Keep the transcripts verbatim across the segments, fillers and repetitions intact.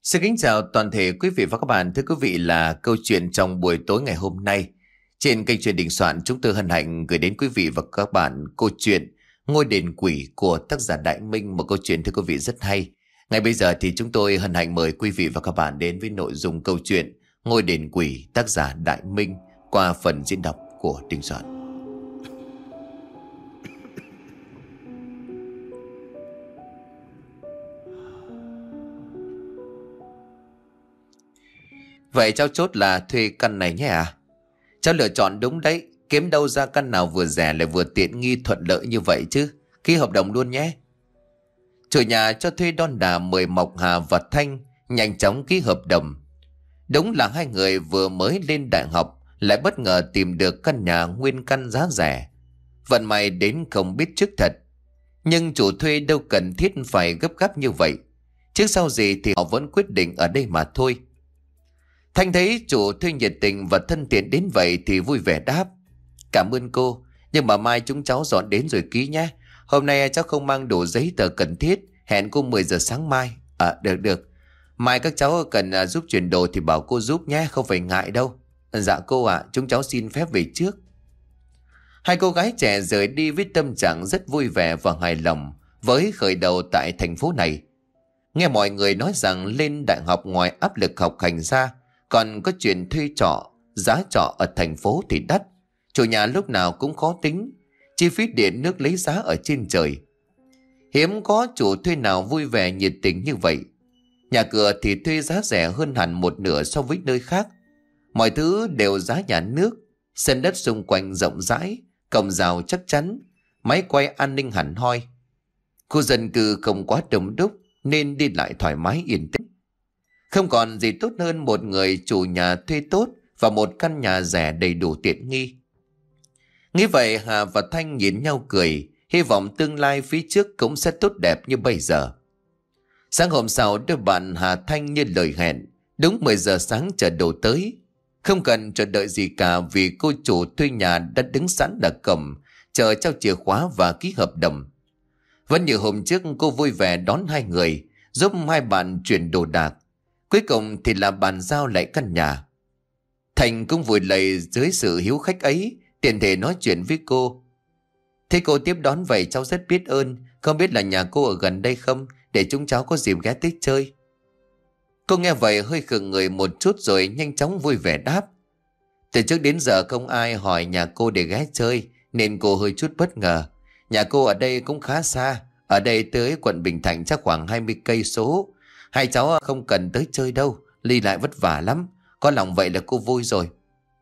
Xin kính chào toàn thể quý vị và các bạn. Thưa quý vị, là câu chuyện trong buổi tối ngày hôm nay trên kênh truyền Đình Soạn, chúng tôi hân hạnh gửi đến quý vị và các bạn câu chuyện Ngôi đền quỷ của tác giả Đại Minh, một câu chuyện thưa quý vị rất hay. Ngay bây giờ thì chúng tôi hân hạnh mời quý vị và các bạn đến với nội dung câu chuyện Ngôi đền quỷ tác giả Đại Minh qua phần diễn đọc của Đình Soạn. Vậy cháu chốt là thuê căn này nhé à? Cháu lựa chọn đúng đấy. Kiếm đâu ra căn nào vừa rẻ lại vừa tiện nghi thuận lợi như vậy chứ. Ký hợp đồng luôn nhé. Chủ nhà cho thuê đon đà mời Mộc Hà và Thanh nhanh chóng ký hợp đồng. Đúng là hai người vừa mới lên đại học lại bất ngờ tìm được căn nhà nguyên căn giá rẻ. Vận may đến không biết trước thật. Nhưng chủ thuê đâu cần thiết phải gấp gáp như vậy. Trước sau gì thì họ vẫn quyết định ở đây mà thôi. Thanh thấy chủ thuê nhiệt tình và thân thiện đến vậy thì vui vẻ đáp: Cảm ơn cô, nhưng mà mai chúng cháu dọn đến rồi ký nhé. Hôm nay cháu không mang đủ giấy tờ cần thiết. Hẹn cô mười giờ sáng mai. À được được. Mai các cháu cần giúp chuyển đồ thì bảo cô giúp nhé, không phải ngại đâu. Dạ cô ạ, chúng cháu xin phép về trước. Hai cô gái trẻ rời đi với tâm trạng rất vui vẻ và hài lòng với khởi đầu tại thành phố này. Nghe mọi người nói rằng lên đại học ngoài áp lực học hành ra còn có chuyện thuê trọ, giá trọ ở thành phố thì đắt. Chủ nhà lúc nào cũng khó tính, chi phí điện nước lấy giá ở trên trời. Hiếm có chủ thuê nào vui vẻ nhiệt tình như vậy. Nhà cửa thì thuê giá rẻ hơn hẳn một nửa so với nơi khác. Mọi thứ đều giá nhà nước, sân đất xung quanh rộng rãi, cổng rào chắc chắn, máy quay an ninh hẳn hoi. Khu dân cư không quá đông đúc nên đi lại thoải mái yên tĩnh. Không còn gì tốt hơn một người chủ nhà thuê tốt và một căn nhà rẻ đầy đủ tiện nghi. Nghĩ vậy Hà và Thanh nhìn nhau cười, hy vọng tương lai phía trước cũng sẽ tốt đẹp như bây giờ. Sáng hôm sau, đôi bạn Hà Thanh như lời hẹn, đúng mười giờ sáng chờ đồ tới. Không cần chờ đợi gì cả vì cô chủ thuê nhà đã đứng sẵn ở cổng, chờ trao chìa khóa và ký hợp đồng. Vẫn như hôm trước, cô vui vẻ đón hai người, giúp hai bạn chuyển đồ đạc. Cuối cùng thì là bàn giao lại căn nhà. Thành cũng vùi lầy dưới sự hiếu khách ấy, tiện thể nói chuyện với cô. Thế cô tiếp đón vậy cháu rất biết ơn. Không biết là nhà cô ở gần đây không, để chúng cháu có dịp ghé tới chơi. Cô nghe vậy hơi khựng người một chút rồi nhanh chóng vui vẻ đáp: Từ trước đến giờ không ai hỏi nhà cô để ghé chơi, nên cô hơi chút bất ngờ. Nhà cô ở đây cũng khá xa, ở đây tới quận Bình Thạnh chắc khoảng hai mươi cây số. Hai cháu không cần tới chơi đâu, đi lại vất vả lắm. Có lòng vậy là cô vui rồi.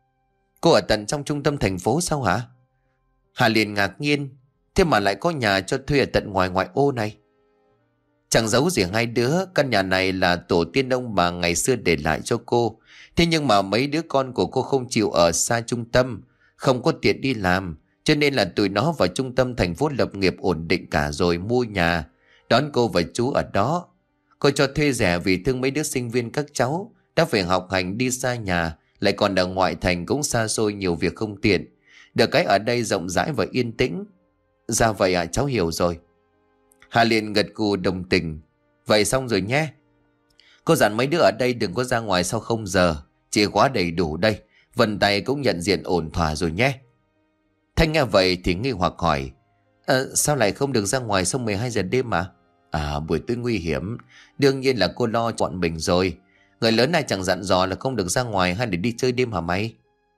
Cô ở tận trong trung tâm thành phố sao hả? Hà liền ngạc nhiên, thế mà lại có nhà cho thuê ở tận ngoài ngoại ô này. Chẳng giấu gì hai đứa, căn nhà này là tổ tiên ông bà ngày xưa để lại cho cô. Thế nhưng mà mấy đứa con của cô không chịu ở xa trung tâm, không có tiền đi làm, cho nên là tụi nó vào trung tâm thành phố lập nghiệp ổn định cả rồi mua nhà, đón cô và chú ở đó. Cô cho thuê rẻ vì thương mấy đứa sinh viên các cháu đã phải học hành đi xa nhà, lại còn ở ngoại thành cũng xa xôi, nhiều việc không tiện. Được cái ở đây rộng rãi và yên tĩnh. Ra vậy à, cháu hiểu rồi. Hà liền gật gù đồng tình. Vậy xong rồi nhé. Cô dặn mấy đứa ở đây đừng có ra ngoài sau không giờ. Chìa khóa đầy đủ đây, vân tay cũng nhận diện ổn thỏa rồi nhé. Thanh nghe vậy thì nghi hoặc hỏi: à, sao lại không được ra ngoài sau mười hai giờ đêm mà? À, buổi tối nguy hiểm. Đương nhiên là cô lo chọn mình rồi. Người lớn này chẳng dặn dò là không được ra ngoài hay để đi chơi đêm hả mày?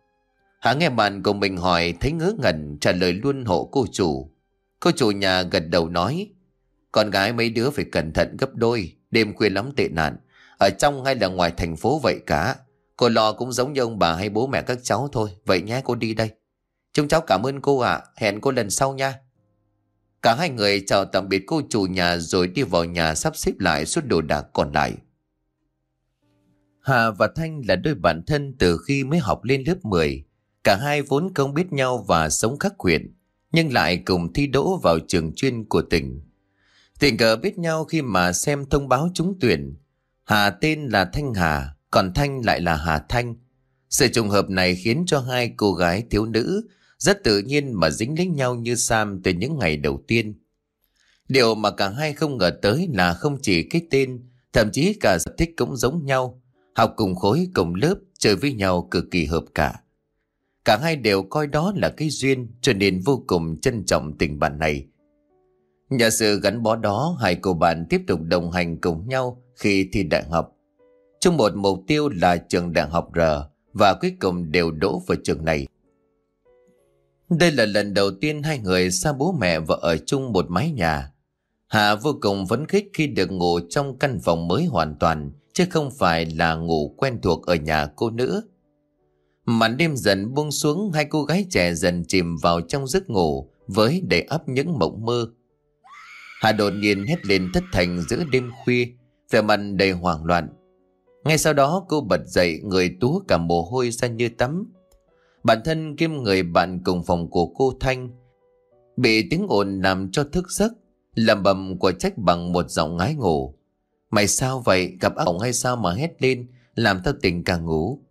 Hà nghe bạn của mình hỏi thấy ngớ ngẩn, trả lời luôn hộ cô chủ. Cô chủ nhà gật đầu nói: Con gái mấy đứa phải cẩn thận gấp đôi, đêm khuya lắm tệ nạn. Ở trong hay là ngoài thành phố vậy cả. Cô lo cũng giống như ông bà hay bố mẹ các cháu thôi. Vậy nhé, cô đi đây. Chúng cháu cảm ơn cô ạ, hẹn cô lần sau nha. Cả hai người chào tạm biệt cô chủ nhà rồi đi vào nhà sắp xếp lại số đồ đạc còn lại. Hà và Thanh là đôi bạn thân từ khi mới học lên lớp mười. Cả hai vốn không biết nhau và sống khác huyện, nhưng lại cùng thi đỗ vào trường chuyên của tỉnh. Tình cờ biết nhau khi mà xem thông báo trúng tuyển. Hà tên là Thanh Hà, còn Thanh lại là Hà Thanh. Sự trùng hợp này khiến cho hai cô gái thiếu nữ rất tự nhiên mà dính lấy nhau như Sam từ những ngày đầu tiên. Điều mà cả hai không ngờ tới là không chỉ cái tên Thậm chí cả sở thích cũng giống nhau. Học cùng khối cùng lớp, chơi với nhau cực kỳ hợp cả. Cả hai đều coi đó là cái duyên, cho nên vô cùng trân trọng tình bạn này. Nhờ sự gắn bó đó, hai cô bạn tiếp tục đồng hành cùng nhau khi thi đại học. Chung một mục tiêu là trường đại học R, và cuối cùng đều đỗ vào trường này. Đây là lần đầu tiên hai người xa bố mẹ và ở chung một mái nhà. Hà vô cùng phấn khích khi được ngủ trong căn phòng mới hoàn toàn, chứ không phải là ngủ quen thuộc ở nhà cô nữa. Màn đêm dần buông xuống, hai cô gái trẻ dần chìm vào trong giấc ngủ với đầy ắp những mộng mơ. Hà đột nhiên hét lên thất thanh giữa đêm khuya, vẻ mặt đầy hoảng loạn. Ngay sau đó cô bật dậy, người túa cả mồ hôi ra như tắm. Bản thân kiêm người bạn cùng phòng của cô Thanh bị tiếng ồn làm cho thức giấc, lẩm bẩm của trách bằng một giọng ngái ngủ. Mày sao vậy, gặp ác mộng hay sao mà hét lên, làm tao tỉnh cả ngủ.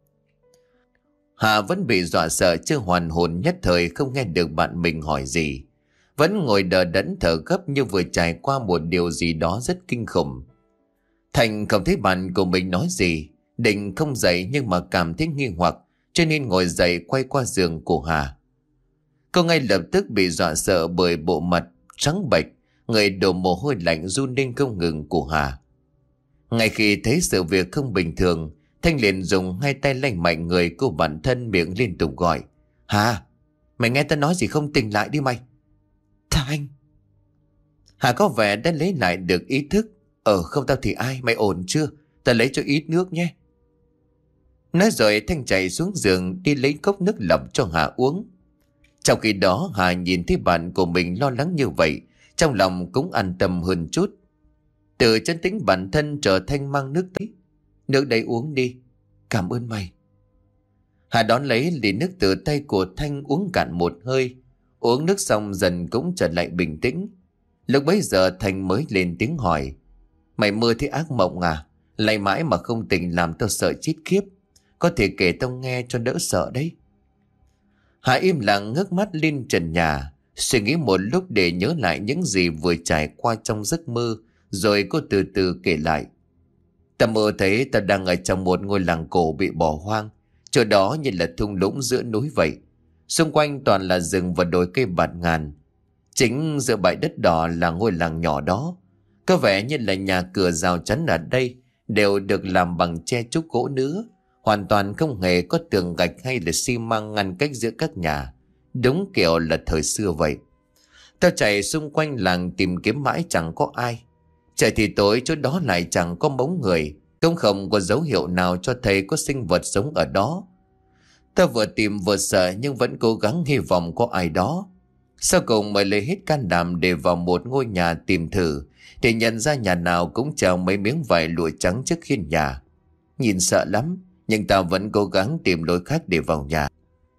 Hà vẫn bị dọa sợ, chưa hoàn hồn, nhất thời không nghe được bạn mình hỏi gì. Vẫn ngồi đờ đẫn thở gấp như vừa trải qua một điều gì đó rất kinh khủng. Thành không thấy bạn của mình nói gì, định không dậy nhưng mà cảm thấy nghi hoặc, cho nên ngồi dậy quay qua giường của Hà. Cô ngay lập tức bị dọa sợ bởi bộ mặt trắng bệch, người đổ mồ hôi lạnh run lên không ngừng của Hà. Ngay khi thấy sự việc không bình thường, Thanh liền dùng hai tay lay mạnh người cô, bản thân miệng liên tục gọi: Hà, mày nghe tao nói gì không, tỉnh lại đi mày. Thanh. Hà có vẻ đã lấy lại được ý thức. Ờ không tao thì ai, mày ổn chưa? Tao lấy cho ít nước nhé. Nói rồi Thanh chạy xuống giường đi lấy cốc nước lọc cho Hà uống. Trong khi đó Hà nhìn thấy bạn của mình lo lắng như vậy, trong lòng cũng an tâm hơn chút. Từ chân tính bản thân trở Thanh mang nước tới. Nước đây uống đi. Cảm ơn mày. Hà đón lấy ly nước từ tay của Thanh uống cạn một hơi. Uống nước xong dần cũng trở lại bình tĩnh. Lúc bấy giờ Thanh mới lên tiếng hỏi: Mày mơ thấy ác mộng à? Lại mãi mà không tỉnh làm tao sợ chết khiếp. Có thể kể tao nghe cho đỡ sợ đấy. Hà im lặng ngước mắt lên trần nhà, suy nghĩ một lúc để nhớ lại những gì vừa trải qua trong giấc mơ. Rồi cô từ từ kể lại: Tao mơ thấy tao đang ở trong một ngôi làng cổ bị bỏ hoang. Chỗ đó như là thung lũng giữa núi vậy. Xung quanh toàn là rừng và đồi cây bạt ngàn. Chính giữa bãi đất đỏ là ngôi làng nhỏ đó. Có vẻ như là nhà cửa rào chắn ở đây đều được làm bằng tre trúc gỗ nữa. Hoàn toàn không hề có tường gạch hay là xi măng ngăn cách giữa các nhà. Đúng kiểu là thời xưa vậy. Tao chạy xung quanh làng tìm kiếm mãi chẳng có ai. Trời thì tối, chỗ đó lại chẳng có bóng người, cũng không có dấu hiệu nào cho thấy có sinh vật sống ở đó. Tao vừa tìm vừa sợ nhưng vẫn cố gắng hy vọng có ai đó. Sau cùng mới lấy hết can đảm để vào một ngôi nhà tìm thử, thì nhận ra nhà nào cũng treo mấy miếng vải lụa trắng trước hiên nhà. Nhìn sợ lắm, nhưng tao vẫn cố gắng tìm lối khác để vào nhà.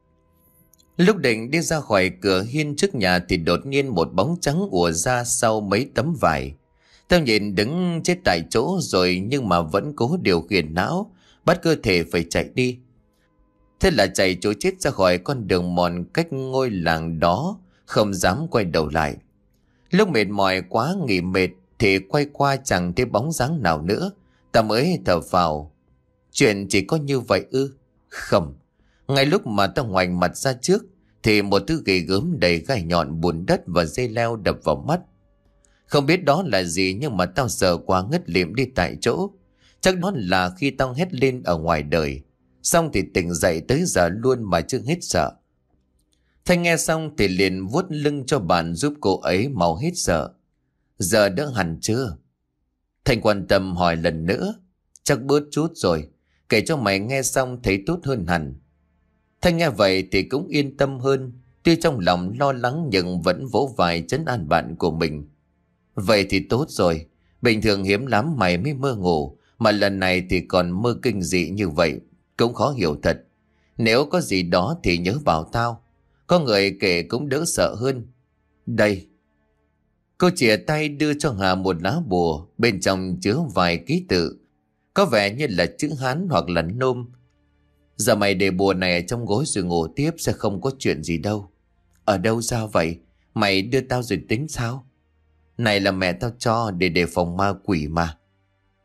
Lúc định đi ra khỏi cửa hiên trước nhà thì đột nhiên một bóng trắng ùa ra sau mấy tấm vải. Tao nhìn đứng chết tại chỗ rồi nhưng mà vẫn cố điều khiển não, bắt cơ thể phải chạy đi. Thế là chạy trối chết ra khỏi con đường mòn cách ngôi làng đó, không dám quay đầu lại. Lúc mệt mỏi quá nghỉ mệt thì quay qua chẳng thấy bóng dáng nào nữa. Ta mới thở phào. Chuyện chỉ có như vậy ư? Không. Ngay lúc mà ta ngoảnh mặt ra trước thì một thứ ghê gớm đầy gai nhọn, bùn đất và dây leo đập vào mắt. Không biết đó là gì nhưng mà tao sợ quá ngất lịm đi tại chỗ. Chắc đó là khi tao hét lên ở ngoài đời. Xong thì tỉnh dậy tới giờ luôn mà chưa hết sợ. Thanh nghe xong thì liền vuốt lưng cho bạn giúp cô ấy mau hết sợ. Giờ đỡ hẳn chưa? Thanh quan tâm hỏi lần nữa. Chắc bớt chút rồi. Kể cho mày nghe xong thấy tốt hơn hẳn. Thanh nghe vậy thì cũng yên tâm hơn. Tuy trong lòng lo lắng nhưng vẫn vỗ vai trấn an bạn của mình. Vậy thì tốt rồi. Bình thường hiếm lắm mày mới mơ ngủ, mà lần này thì còn mơ kinh dị như vậy. Cũng khó hiểu thật. Nếu có gì đó thì nhớ bảo tao. Có người kể cũng đỡ sợ hơn. Đây. Cô chìa tay đưa cho Hà một lá bùa, bên trong chứa vài ký tự. Có vẻ như là chữ Hán hoặc là Nôm. Giờ mày để bùa này ở trong gối rồi ngủ tiếp, sẽ không có chuyện gì đâu. Ở đâu ra vậy? Mày đưa tao rồi tính sao? Này là mẹ tao cho để đề phòng ma quỷ mà.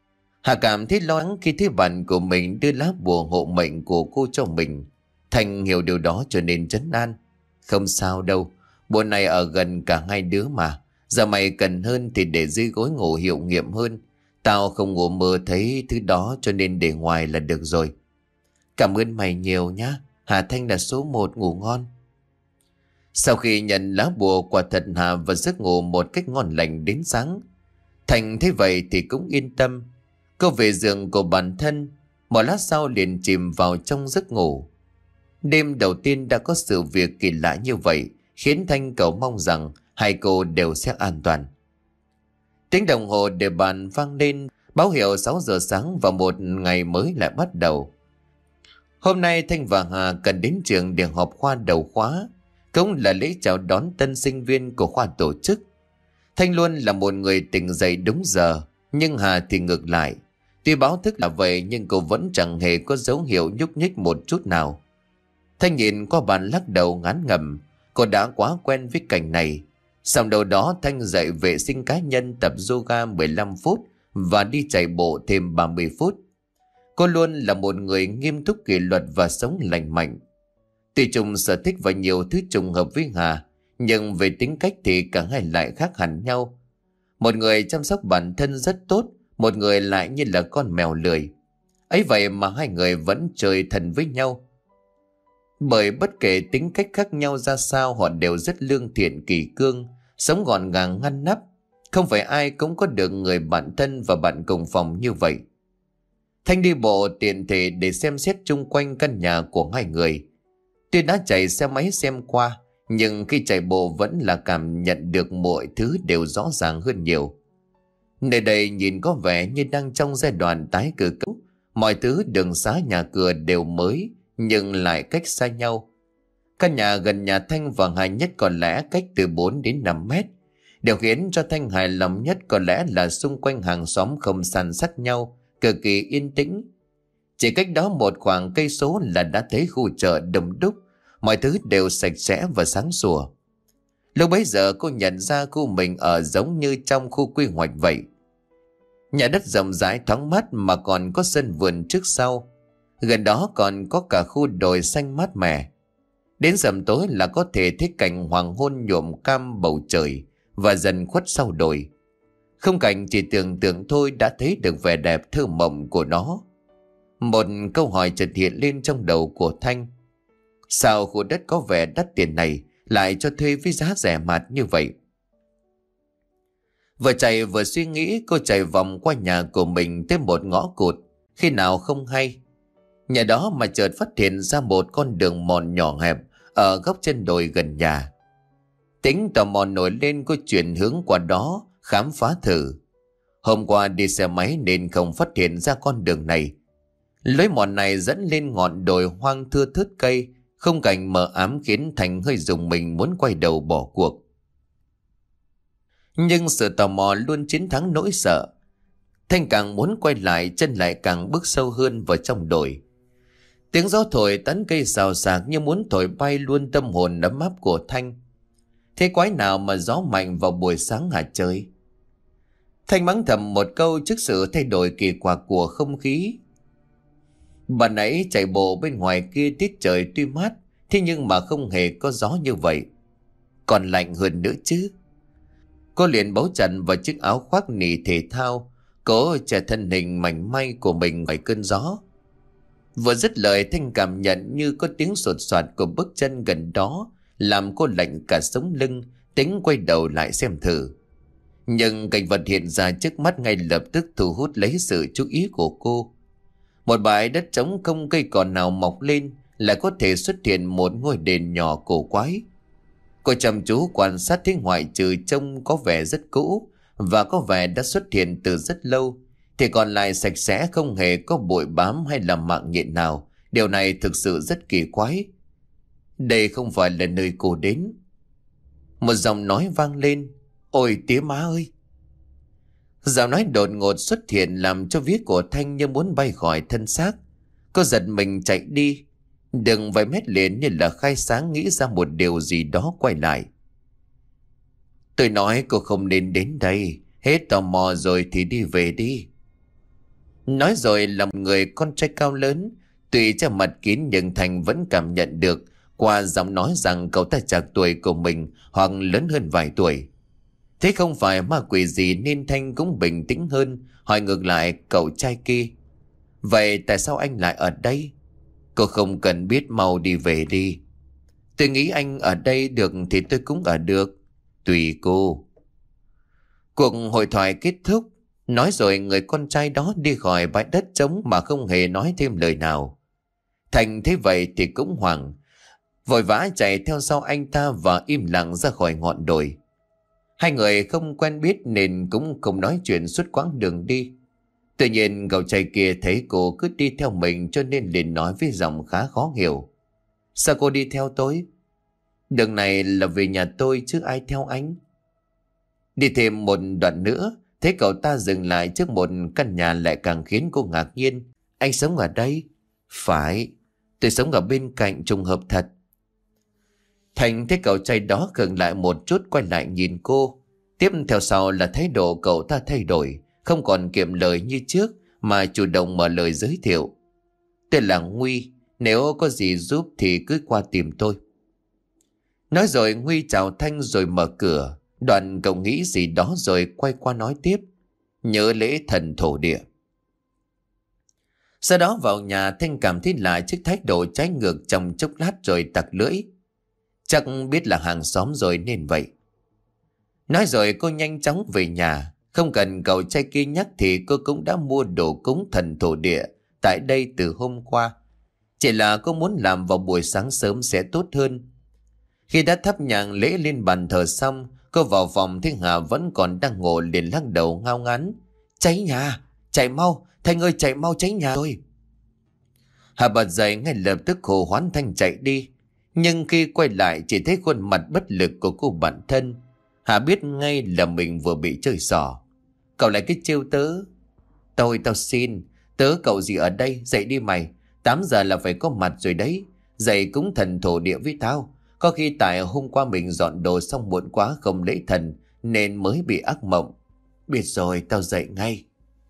Hà cảm thấy lo lắng khi thấy bạn của mình đưa lá bùa hộ mệnh của cô cho mình. Thành hiểu điều đó cho nên trấn an. Không sao đâu, bùa này ở gần cả hai đứa mà. Giờ mày cần hơn thì để dưới gối ngủ hiệu nghiệm hơn. Tao không ngủ mơ thấy thứ đó cho nên để ngoài là được rồi. Cảm ơn mày nhiều nhá. Hà Thanh là số một, ngủ ngon. Sau khi nhận lá bùa, quả thật Hà và giấc ngủ một cách ngon lành đến sáng. Thành thấy vậy thì cũng yên tâm. Cô về giường của bản thân, một lát sau liền chìm vào trong giấc ngủ. Đêm đầu tiên đã có sự việc kỳ lạ như vậy, khiến Thanh cầu mong rằng hai cô đều sẽ an toàn. Tiếng đồng hồ để bàn vang lên, báo hiệu sáu giờ sáng và một ngày mới lại bắt đầu. Hôm nay Thanh và Hà cần đến trường để họp khoa đầu khóa, cũng là lễ chào đón tân sinh viên của khoa tổ chức. Thanh luôn là một người tỉnh dậy đúng giờ, nhưng Hà thì ngược lại. Tuy báo thức là vậy nhưng cô vẫn chẳng hề có dấu hiệu nhúc nhích một chút nào. Thanh nhìn qua bàn lắc đầu ngán ngẩm, cô đã quá quen với cảnh này. Xong đầu đó Thanh dậy vệ sinh cá nhân, tập yoga mười lăm phút và đi chạy bộ thêm ba mươi phút. Cô luôn là một người nghiêm túc, kỷ luật và sống lành mạnh. Tuy chung sở thích và nhiều thứ trùng hợp với Hà, nhưng về tính cách thì cả hai lại khác hẳn nhau. Một người chăm sóc bản thân rất tốt, một người lại như là con mèo lười. Ấy vậy mà hai người vẫn chơi thân với nhau. Bởi bất kể tính cách khác nhau ra sao, họ đều rất lương thiện, kỷ cương, sống gọn gàng ngăn nắp. Không phải ai cũng có được người bạn thân và bạn cùng phòng như vậy. Thanh đi bộ tiện thể để xem xét chung quanh căn nhà của hai người. Tuy đã chạy xe máy xem qua, nhưng khi chạy bộ vẫn là cảm nhận được mọi thứ đều rõ ràng hơn nhiều. Nơi đây nhìn có vẻ như đang trong giai đoạn tái cơ cấu. Mọi thứ đường xá nhà cửa đều mới, nhưng lại cách xa nhau. Căn nhà gần nhà Thanh và Hà Nhất có lẽ cách từ bốn đến năm mét. Điều khiến cho Thanh hài lòng nhất có lẽ là xung quanh hàng xóm không san sát nhau, cực kỳ yên tĩnh. Chỉ cách đó một khoảng cây số là đã thấy khu chợ đông đúc, mọi thứ đều sạch sẽ và sáng sủa. Lúc bấy giờ cô nhận ra khu mình ở giống như trong khu quy hoạch vậy. Nhà đất rộng rãi thoáng mát mà còn có sân vườn trước sau. Gần đó còn có cả khu đồi xanh mát mẻ. Đến rằm tối là có thể thấy cảnh hoàng hôn nhuộm cam bầu trời và dần khuất sau đồi. Khung cảnh chỉ tưởng tượng thôi đã thấy được vẻ đẹp thơ mộng của nó. Một câu hỏi chợt hiện lên trong đầu của Thanh. Sao khu đất có vẻ đắt tiền này lại cho thuê với giá rẻ mạt như vậy? Vừa chạy vừa suy nghĩ, cô chạy vòng qua nhà của mình tới một ngõ cụt. Khi nào không hay, nhà đó mà chợt phát hiện ra một con đường mòn nhỏ hẹp ở góc chân đồi gần nhà. Tính tò mò nổi lên, cô chuyển hướng qua đó khám phá thử. Hôm qua đi xe máy nên không phát hiện ra con đường này. Lối mòn này dẫn lên ngọn đồi hoang thưa thớt cây, khung cảnh mờ ám khiến Thành hơi rùng mình muốn quay đầu bỏ cuộc. Nhưng sự tò mò luôn chiến thắng nỗi sợ. Thanh càng muốn quay lại, chân lại càng bước sâu hơn vào trong đồi. Tiếng gió thổi tán cây xào xạc như muốn thổi bay luôn tâm hồn ấm áp của Thanh. Thế quái nào mà gió mạnh vào buổi sáng hả trời? Thanh mắng thầm một câu trước sự thay đổi kỳ quặc của không khí. Bà nãy chạy bộ bên ngoài kia tiết trời tuy mát, thế nhưng mà không hề có gió như vậy. Còn lạnh hơn nữa chứ. Cô liền bấu chặt vào chiếc áo khoác nỉ thể thao, cố che thân hình mảnh may của mình ngoài cơn gió. Vừa dứt lời, Thanh cảm nhận như có tiếng sột soạt của bước chân gần đó, làm cô lạnh cả sống lưng, tính quay đầu lại xem thử. Nhưng cảnh vật hiện ra trước mắt ngay lập tức thu hút lấy sự chú ý của cô. Một bãi đất trống không cây cỏ nào mọc lên, lại có thể xuất hiện một ngôi đền nhỏ cổ quái. Cô chăm chú quan sát thấy ngoại trừ trông có vẻ rất cũ và có vẻ đã xuất hiện từ rất lâu, thì còn lại sạch sẽ, không hề có bụi bám hay là mạng nhện nào. Điều này thực sự rất kỳ quái. Đây không phải là nơi cô đến. Một giọng nói vang lên. Ôi tía má ơi! Giọng nói đột ngột xuất hiện làm cho vía của Thanh như muốn bay khỏi thân xác. Cô giật mình chạy đi. Đừng vài mét liền như là khai sáng nghĩ ra một điều gì đó quay lại. Tôi nói cô không nên đến đây. Hết tò mò rồi thì đi về đi. Nói rồi là một người con trai cao lớn, tuy che mặt kín nhưng Thành vẫn cảm nhận được qua giọng nói rằng cậu ta chạc tuổi của mình hoặc lớn hơn vài tuổi. Thế không phải ma quỷ gì nên Thanh cũng bình tĩnh hơn, hỏi ngược lại cậu trai kia. Vậy tại sao anh lại ở đây? Cô không cần biết, mau đi về đi. Tôi nghĩ anh ở đây được thì tôi cũng ở được. Tùy cô. Cuộc hội thoại kết thúc. Nói rồi người con trai đó đi khỏi bãi đất trống mà không hề nói thêm lời nào. Thành thấy vậy thì cũng hoảng, vội vã chạy theo sau anh ta và im lặng ra khỏi ngọn đồi. Hai người không quen biết nên cũng không nói chuyện suốt quãng đường đi. Tuy nhiên cậu trai kia thấy cô cứ đi theo mình cho nên liền nói với giọng khá khó hiểu. Sao cô đi theo tôi? Đường này là về nhà tôi chứ ai theo anh. Đi thêm một đoạn nữa, thấy cậu ta dừng lại trước một căn nhà lại càng khiến cô ngạc nhiên. Anh sống ở đây? Phải, tôi sống ở bên cạnh, trùng hợp thật. Thành thấy cậu trai đó khựng lại một chút, quay lại nhìn cô. Tiếp theo sau là thái độ cậu ta thay đổi, không còn kiệm lời như trước mà chủ động mở lời giới thiệu. Tôi là Nguy, nếu có gì giúp thì cứ qua tìm tôi. Nói rồi Nguy chào Thanh rồi mở cửa. Đoạn cậu nghĩ gì đó rồi quay qua nói tiếp. Nhớ lễ thần thổ địa. Sau đó vào nhà, Thanh cảm thấy lại trước thái độ trái ngược trong chốc lát rồi tặc lưỡi. Chắc biết là hàng xóm rồi nên vậy. Nói rồi cô nhanh chóng về nhà. Không cần cậu trai kia nhắc thì cô cũng đã mua đồ cúng thần thổ địa tại đây từ hôm qua. Chỉ là cô muốn làm vào buổi sáng sớm sẽ tốt hơn. Khi đã thắp nhang lễ lên bàn thờ xong, cô vào phòng thấy Hà vẫn còn đang ngồi liền lắc đầu ngao ngán. Cháy nhà, chạy mau, Thanh ơi chạy mau, cháy nhà thôi. Hà bật dậy ngay lập tức hô hoán Thanh chạy đi. Nhưng khi quay lại chỉ thấy khuôn mặt bất lực của cô bạn thân. Hà biết ngay là mình vừa bị chơi xỏ. Cậu lại cái trêu tớ. Tôi tao xin, tớ cậu gì ở đây, dậy đi mày. Tám giờ là phải có mặt rồi đấy. Dậy cúng thần thổ địa với tao. Có khi tại hôm qua mình dọn đồ xong muộn quá không lễ thần nên mới bị ác mộng. Biết rồi, tao dậy ngay.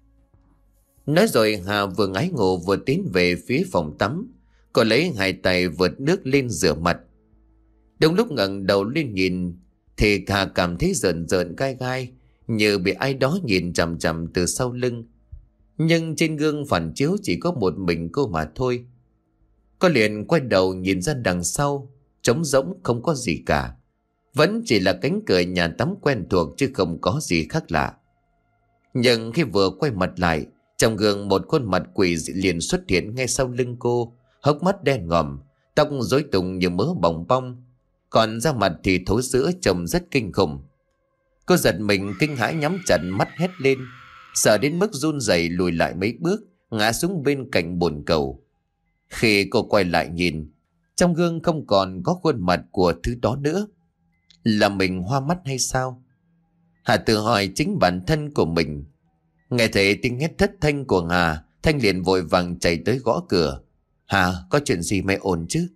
Nói rồi Hà vừa ngái ngủ vừa tiến về phía phòng tắm. Cô lấy hai tay vượt nước lên rửa mặt. Đúng lúc ngẩng đầu lên nhìn thì Hà cảm thấy rợn rợn gai gai, như bị ai đó nhìn chằm chằm từ sau lưng. Nhưng trên gương phản chiếu chỉ có một mình cô mà thôi. Cô liền quay đầu nhìn ra đằng sau, trống rỗng không có gì cả. Vẫn chỉ là cánh cửa nhà tắm quen thuộc chứ không có gì khác lạ. Nhưng khi vừa quay mặt lại, trong gương một khuôn mặt quỷ dị liền xuất hiện ngay sau lưng cô. Hốc mắt đen ngòm, tóc rối tung như mớ bòng bong, còn da mặt thì thối rữa trông rất kinh khủng. Cô giật mình kinh hãi nhắm chặt mắt hét lên, sợ đến mức run rẩy lùi lại mấy bước, ngã xuống bên cạnh bồn cầu. Khi cô quay lại nhìn, trong gương không còn có khuôn mặt của thứ đó nữa. Là mình hoa mắt hay sao? Hà tự hỏi chính bản thân của mình. Nghe thấy tiếng hét thất thanh của Hà, Thanh liền vội vàng chạy tới gõ cửa. Hà, có chuyện gì mày ổn chứ?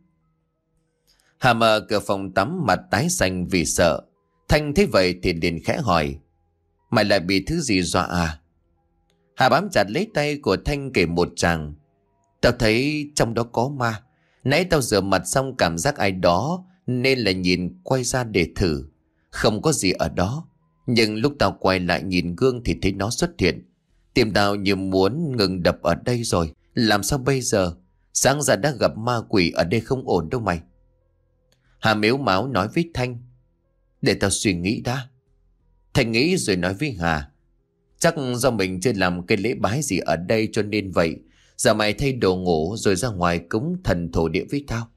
Hà mở cửa phòng tắm mặt tái xanh vì sợ. Thanh thấy vậy thì liền khẽ hỏi. Mày lại bị thứ gì dọa à? Hà bám chặt lấy tay của Thanh kể một tràng. Tao thấy trong đó có ma. Nãy tao rửa mặt xong cảm giác ai đó nên là nhìn quay ra để thử. Không có gì ở đó. Nhưng lúc tao quay lại nhìn gương thì thấy nó xuất hiện. Tim tao như muốn ngừng đập ở đây rồi. Làm sao bây giờ? Sáng ra đã gặp ma quỷ ở đây không ổn đâu mày. Hà mếu máo nói với Thanh. Để tao suy nghĩ đã. Thanh nghĩ rồi nói với Hà. Chắc do mình chưa làm cái lễ bái gì ở đây cho nên vậy. Giờ mày thay đồ ngủ rồi ra ngoài cúng thần thổ địa với tao.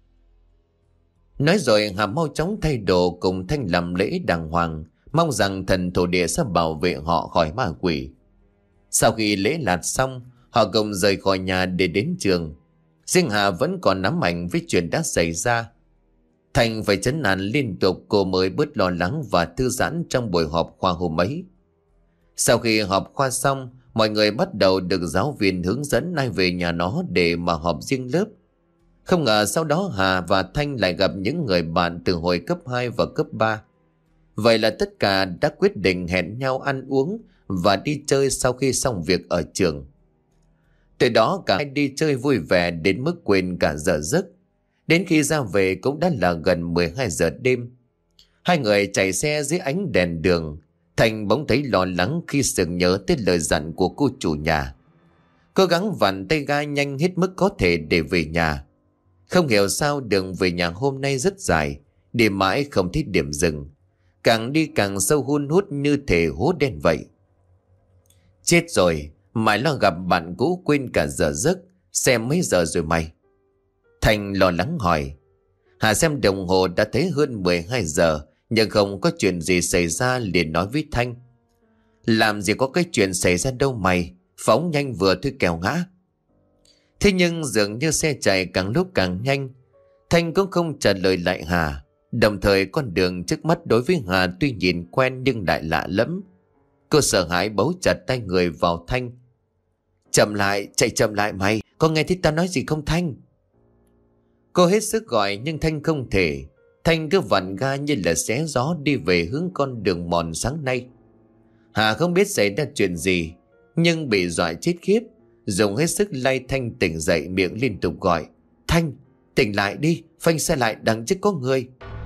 Nói rồi Hà mau chóng thay đồ cùng Thanh làm lễ đàng hoàng, mong rằng thần thổ địa sẽ bảo vệ họ khỏi ma quỷ. Sau khi lễ lạt xong, họ cùng rời khỏi nhà để đến trường. Riêng Hà vẫn còn nắm ảnh với chuyện đã xảy ra. Thành phải trấn an liên tục cô mới bớt lo lắng và thư giãn trong buổi họp khoa hôm ấy. Sau khi họp khoa xong, mọi người bắt đầu được giáo viên hướng dẫn ai về nhà nó để mà họp riêng lớp. Không ngờ sau đó Hà và Thanh lại gặp những người bạn từ hồi cấp hai và cấp ba. Vậy là tất cả đã quyết định hẹn nhau ăn uống và đi chơi sau khi xong việc ở trường. Từ đó cả hai đi chơi vui vẻ đến mức quên cả giờ giấc. Đến khi ra về cũng đã là gần mười hai giờ đêm. Hai người chạy xe dưới ánh đèn đường. Thành bỗng thấy lo lắng khi sực nhớ tới lời dặn của cô chủ nhà. Cố gắng vặn tay ga nhanh hết mức có thể để về nhà. Không hiểu sao đường về nhà hôm nay rất dài, đi mãi không thấy điểm dừng. Càng đi càng sâu hun hút như thể hố đen vậy. Chết rồi, mãi lo gặp bạn cũ quên cả giờ giấc. Xem mấy giờ rồi mày? Thành lo lắng hỏi. Hà xem đồng hồ đã thấy hơn mười hai giờ, nhưng không có chuyện gì xảy ra liền nói với Thanh. Làm gì có cái chuyện xảy ra đâu mày, phóng nhanh vừa thôi kẻo ngã. Thế nhưng dường như xe chạy càng lúc càng nhanh. Thanh cũng không trả lời lại Hà. Đồng thời con đường trước mắt đối với Hà tuy nhìn quen nhưng lại lạ lẫm. Cô sợ hãi bấu chặt tay người vào Thanh. Chậm lại, chạy chậm lại mày, có nghe thấy tao nói gì không Thanh? Cô hết sức gọi nhưng Thanh không thể. Thanh cứ vặn ga như là xé gió đi về hướng con đường mòn sáng nay. Hà không biết xảy ra chuyện gì, nhưng bị dọa chết khiếp, dùng hết sức lay Thanh tỉnh dậy, miệng liên tục gọi. Thanh, tỉnh lại đi, phanh xe lại, đằng trước có người.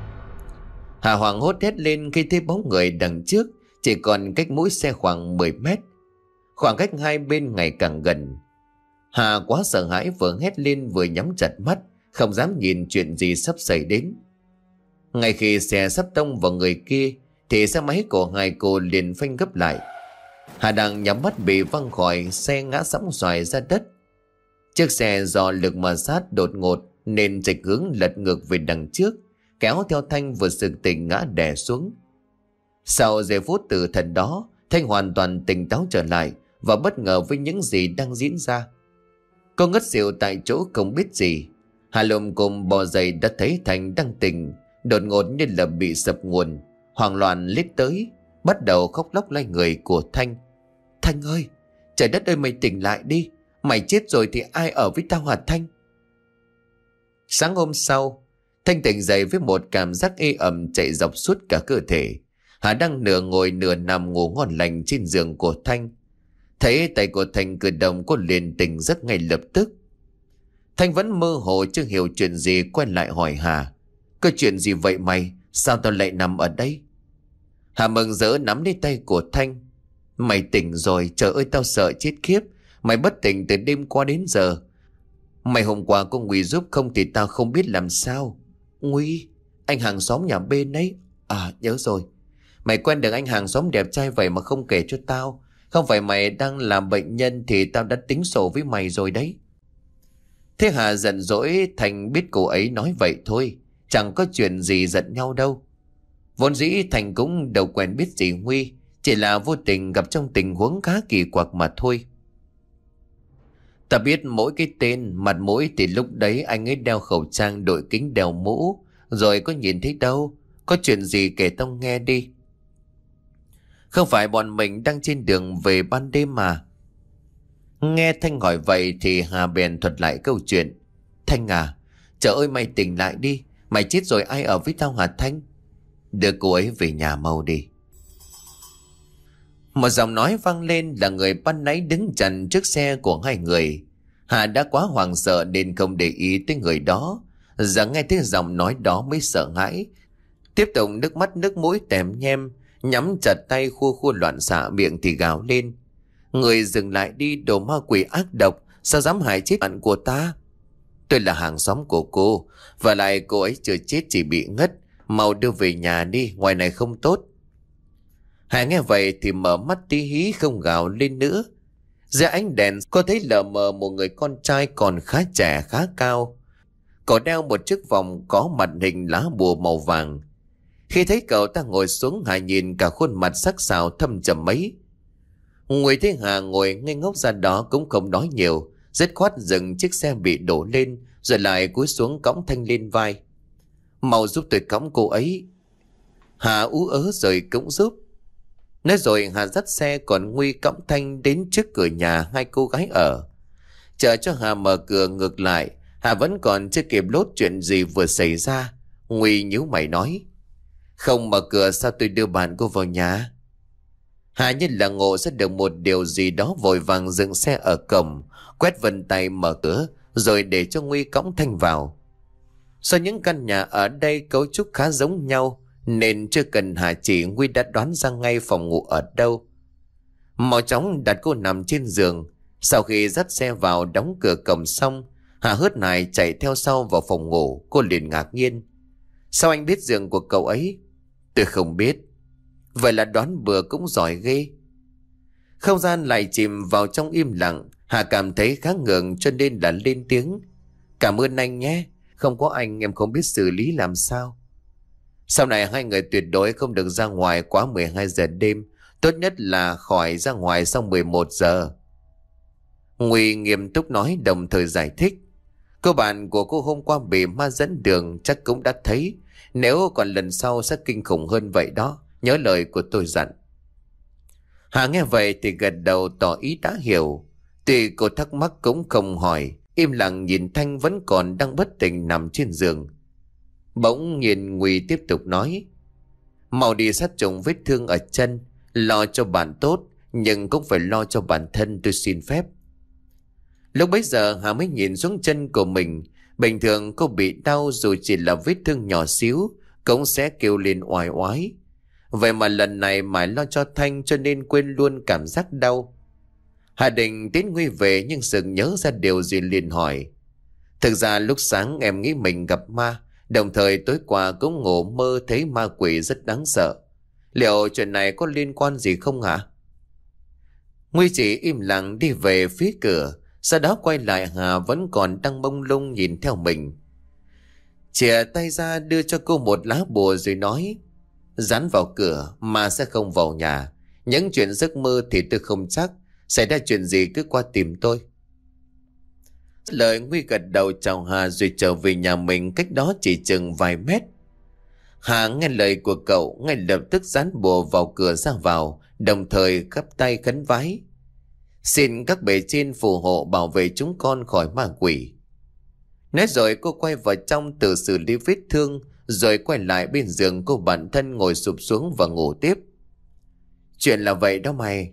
Hà hoảng hốt hét lên khi thấy bóng người đằng trước chỉ còn cách mũi xe khoảng mười mét. Khoảng cách hai bên ngày càng gần. Hà quá sợ hãi, vừa hét lên vừa nhắm chặt mắt, không dám nhìn chuyện gì sắp xảy đến. Ngay khi xe sắp tông vào người kia thì xe máy của hai cô liền phanh gấp lại. Hà đang nhắm mắt bị văng khỏi xe, ngã sóng xoài ra đất. Chiếc xe do lực ma sát đột ngột nên dịch hướng lật ngược về đằng trước, kéo theo Thanh vừa sực tỉnh ngã đè xuống. Sau giây phút tử thần đó, Thanh hoàn toàn tỉnh táo trở lại và bất ngờ với những gì đang diễn ra. Cô ngất xỉu tại chỗ không biết gì. Hà lồm cồm bò dậy đã thấy Thanh đang tỉnh, đột ngột như là bị sập nguồn, hoảng loạn lết tới, bắt đầu khóc lóc lay người của Thanh. Thanh ơi, trời đất ơi, mày tỉnh lại đi, mày chết rồi thì ai ở với tao hả Thanh? Sáng hôm sau, Thanh tỉnh dậy với một cảm giác ê ẩm chạy dọc suốt cả cơ thể. Hà đang nửa ngồi nửa nằm ngủ ngon lành trên giường của Thanh. Thấy tay của Thanh cử động, cô liền tỉnh giấc ngay lập tức. Thanh vẫn mơ hồ chưa hiểu chuyện gì, quay lại hỏi Hà. Có chuyện gì vậy mày? Sao tao lại nằm ở đây? Hà mừng rỡ nắm lấy tay của Thanh. Mày tỉnh rồi, trời ơi tao sợ chết khiếp. Mày bất tỉnh từ đêm qua đến giờ. Mày hôm qua có Nguy giúp không thì tao không biết làm sao. Nguy? Anh hàng xóm nhà bên ấy. À nhớ rồi. Mày quen được anh hàng xóm đẹp trai vậy mà không kể cho tao. Không phải mày đang làm bệnh nhân thì tao đã tính sổ với mày rồi đấy. Thế Hà giận dỗi. Thành biết cô ấy nói vậy thôi, chẳng có chuyện gì giận nhau đâu. Vốn dĩ Thành cũng đâu quen biết gì Nguy, chỉ là vô tình gặp trong tình huống khá kỳ quặc mà thôi. Ta biết mỗi cái tên, mặt mũi thì lúc đấy anh ấy đeo khẩu trang, đội kính, đeo mũ, rồi có nhìn thấy đâu. Có chuyện gì kể tao nghe đi. Không phải bọn mình đang trên đường về ban đêm mà. Nghe Thanh hỏi vậy thì Hà bèn thuật lại câu chuyện. Thanh à, trời ơi mày tỉnh lại đi, mày chết rồi ai ở với tao hả Thanh? Đưa cô ấy về nhà mau đi. Một giọng nói vang lên là người ban nãy đứng chặn trước xe của hai người. Hà đã quá hoảng sợ nên không để ý tới người đó. Giờ nghe thấy giọng nói đó mới sợ hãi. Tiếp tục nước mắt nước mũi tèm nhem, nhắm chặt tay khua khua loạn xạ, miệng thì gào lên. Người dừng lại đi, đồ ma quỷ ác độc, sao dám hại chết bạn của ta? Tôi là hàng xóm của cô, và lại cô ấy chưa chết chỉ bị ngất. Mau đưa về nhà đi, ngoài này không tốt. Hà nghe vậy thì mở mắt tí hí, không gào lên nữa. Dưới ánh đèn cô thấy lờ mờ một người con trai còn khá trẻ khá cao. Cậu đeo một chiếc vòng có mặt hình lá bùa màu vàng. Khi thấy cậu ta ngồi xuống, Hà nhìn cả khuôn mặt sắc sảo thâm trầm mấy. Người thấy Hà ngồi ngây ngốc ra đó cũng không nói nhiều, dứt khoát dừng chiếc xe bị đổ lên, rồi lại cúi xuống cõng Thanh lên vai. Mau giúp tôi cõng cô ấy. Hà ú ớ rồi cũng giúp. Nói rồi Hà dắt xe còn Nguy cõng Thanh đến trước cửa nhà hai cô gái ở. Chờ cho Hà mở cửa ngược lại, Hà vẫn còn chưa kịp lốt chuyện gì vừa xảy ra. Nguy nhíu mày nói. Không mở cửa sao tôi đưa bạn cô vào nhà? Hà như là ngộ ra được một điều gì đó, vội vàng dừng xe ở cổng, quét vân tay mở cửa, rồi để cho Nguy cõng Thanh vào. Do những căn nhà ở đây cấu trúc khá giống nhau, nên chưa cần Hà chỉ, Nguy đã đoán ra ngay phòng ngủ ở đâu. Mau chóng đặt cô nằm trên giường. Sau khi dắt xe vào đóng cửa cổng xong, Hà hớt hải chạy theo sau vào phòng ngủ. Cô liền ngạc nhiên: sao anh biết giường của cậu ấy? Tôi không biết. Vậy là đoán bừa cũng giỏi ghê. Không gian lại chìm vào trong im lặng. Hà cảm thấy khá ngượng cho nên là lên tiếng: cảm ơn anh nhé, không có anh em không biết xử lý làm sao. Sau này hai người tuyệt đối không được ra ngoài quá mười hai giờ đêm. Tốt nhất là khỏi ra ngoài sau mười một giờ. Nguy nghiêm túc nói, đồng thời giải thích: cô bạn của cô hôm qua bị ma dẫn đường chắc cũng đã thấy. Nếu còn lần sau sẽ kinh khủng hơn vậy đó. Nhớ lời của tôi dặn. Hà nghe vậy thì gật đầu tỏ ý đã hiểu. Tuy cô thắc mắc cũng không hỏi, im lặng nhìn Thanh vẫn còn đang bất tỉnh nằm trên giường. Bỗng nhiên Nguy tiếp tục nói: mau đi sát trùng vết thương ở chân. Lo cho bạn tốt, nhưng cũng phải lo cho bản thân, tôi xin phép. Lúc bấy giờ Hà mới nhìn xuống chân của mình. Bình thường cô bị đau dù chỉ là vết thương nhỏ xíu cũng sẽ kêu lên oai oái. Vậy mà lần này mãi lo cho Thanh cho nên quên luôn cảm giác đau. Hà định tiến Nguy về nhưng sực nhớ ra điều gì liền hỏi: thực ra lúc sáng em nghĩ mình gặp ma, đồng thời tối qua cũng ngủ mơ thấy ma quỷ rất đáng sợ. Liệu chuyện này có liên quan gì không hả? Nguy chỉ im lặng đi về phía cửa, sau đó quay lại Hà vẫn còn đang bông lung nhìn theo mình. Chìa tay ra đưa cho cô một lá bùa rồi nói: dán vào cửa mà sẽ không vào nhà. Những chuyện giấc mơ thì tôi không chắc. Xảy ra chuyện gì cứ qua tìm tôi. Lời Nguy gật đầu chào Hà rồi trở về nhà mình, cách đó chỉ chừng vài mét. Hà nghe lời của cậu, ngay lập tức dán bùa vào cửa ra vào, đồng thời khắp tay khấn vái: xin các bề trên phù hộ bảo vệ chúng con khỏi ma quỷ. Nói rồi cô quay vào trong tự xử lý vết thương, rồi quay lại bên giường cô bản thân ngồi sụp xuống và ngủ tiếp. Chuyện là vậy đó mày.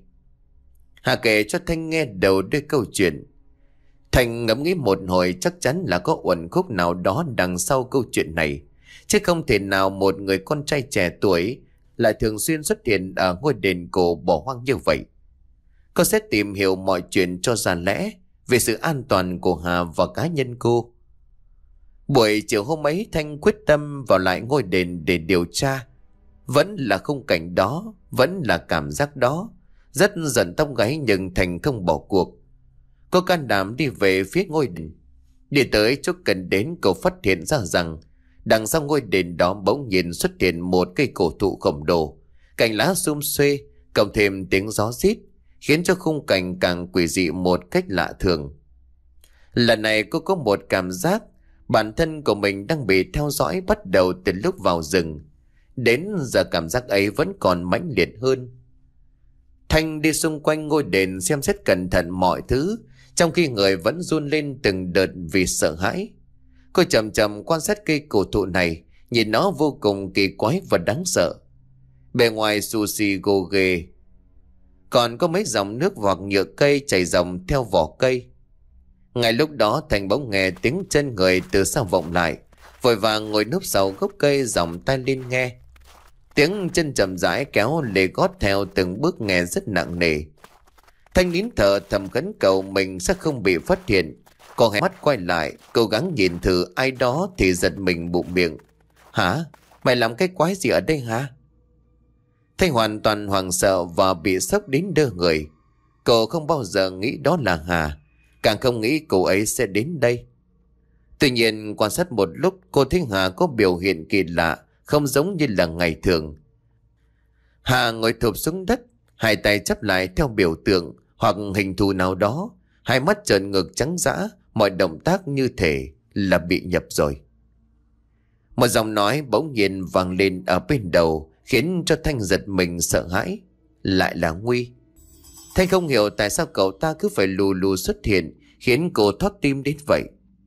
Hà kể cho Thanh nghe đầu đuôi câu chuyện. Thanh ngẫm nghĩ một hồi, chắc chắn là có uẩn khúc nào đó đằng sau câu chuyện này, chứ không thể nào một người con trai trẻ tuổi lại thường xuyên xuất hiện ở ngôi đền cổ bỏ hoang như vậy. Cô sẽ tìm hiểu mọi chuyện cho ra lẽ, vì sự an toàn của Hà và cá nhân cô. Buổi chiều hôm ấy, Thanh quyết tâm vào lại ngôi đền để điều tra. Vẫn là khung cảnh đó, vẫn là cảm giác đó. Rất giận tóc gáy nhưng Thanh không bỏ cuộc. Cô can đảm đi về phía ngôi đền. Đi tới chỗ cần đến, cô phát hiện ra rằng đằng sau ngôi đền đó bỗng nhiên xuất hiện một cây cổ thụ khổng lồ. Cành lá sum xuê, cộng thêm tiếng gió rít, khiến cho khung cảnh càng quỷ dị một cách lạ thường. Lần này cô có một cảm giác bản thân của mình đang bị theo dõi, bắt đầu từ lúc vào rừng. Đến giờ cảm giác ấy vẫn còn mãnh liệt hơn. Thanh đi xung quanh ngôi đền xem xét cẩn thận mọi thứ, trong khi người vẫn run lên từng đợt vì sợ hãi. Cô chậm chậm quan sát cây cổ thụ này, nhìn nó vô cùng kỳ quái và đáng sợ. Bề ngoài xù xì gồ ghề, còn có mấy dòng nước hoặc nhựa cây chảy dòng theo vỏ cây. Ngay lúc đó Thành bỗng nghe tiếng chân người từ sau vọng lại, vội vàng ngồi núp sau gốc cây, giọng tai lên nghe. Tiếng chân chậm rãi kéo lê gót theo từng bước nghe rất nặng nề. Thanh nín thở thầm khấn cầu mình sẽ không bị phát hiện. Cô hé mắt quay lại, cố gắng nhìn thử ai đó thì giật mình bụng miệng. Hả? Mày làm cái quái gì ở đây hả? Thanh hoàn toàn hoảng sợ và bị sốc đến đơ người. Cô không bao giờ nghĩ đó là Hà, càng không nghĩ cô ấy sẽ đến đây. Tuy nhiên quan sát một lúc, cô thấy Hà có biểu hiện kỳ lạ, không giống như là ngày thường. Hà ngồi thụp xuống đất, hai tay chắp lại theo biểu tượng hoặc hình thù nào đó, hai mắt trợn ngược trắng dã, mọi động tác như thể là bị nhập rồi. Một giọng nói bỗng nhiên vang lên ở bên đầu, khiến cho Thanh giật mình sợ hãi. Lại là Nguy. Thanh không hiểu tại sao cậu ta cứ phải lù lù xuất hiện, khiến cô thót tim đến vậy.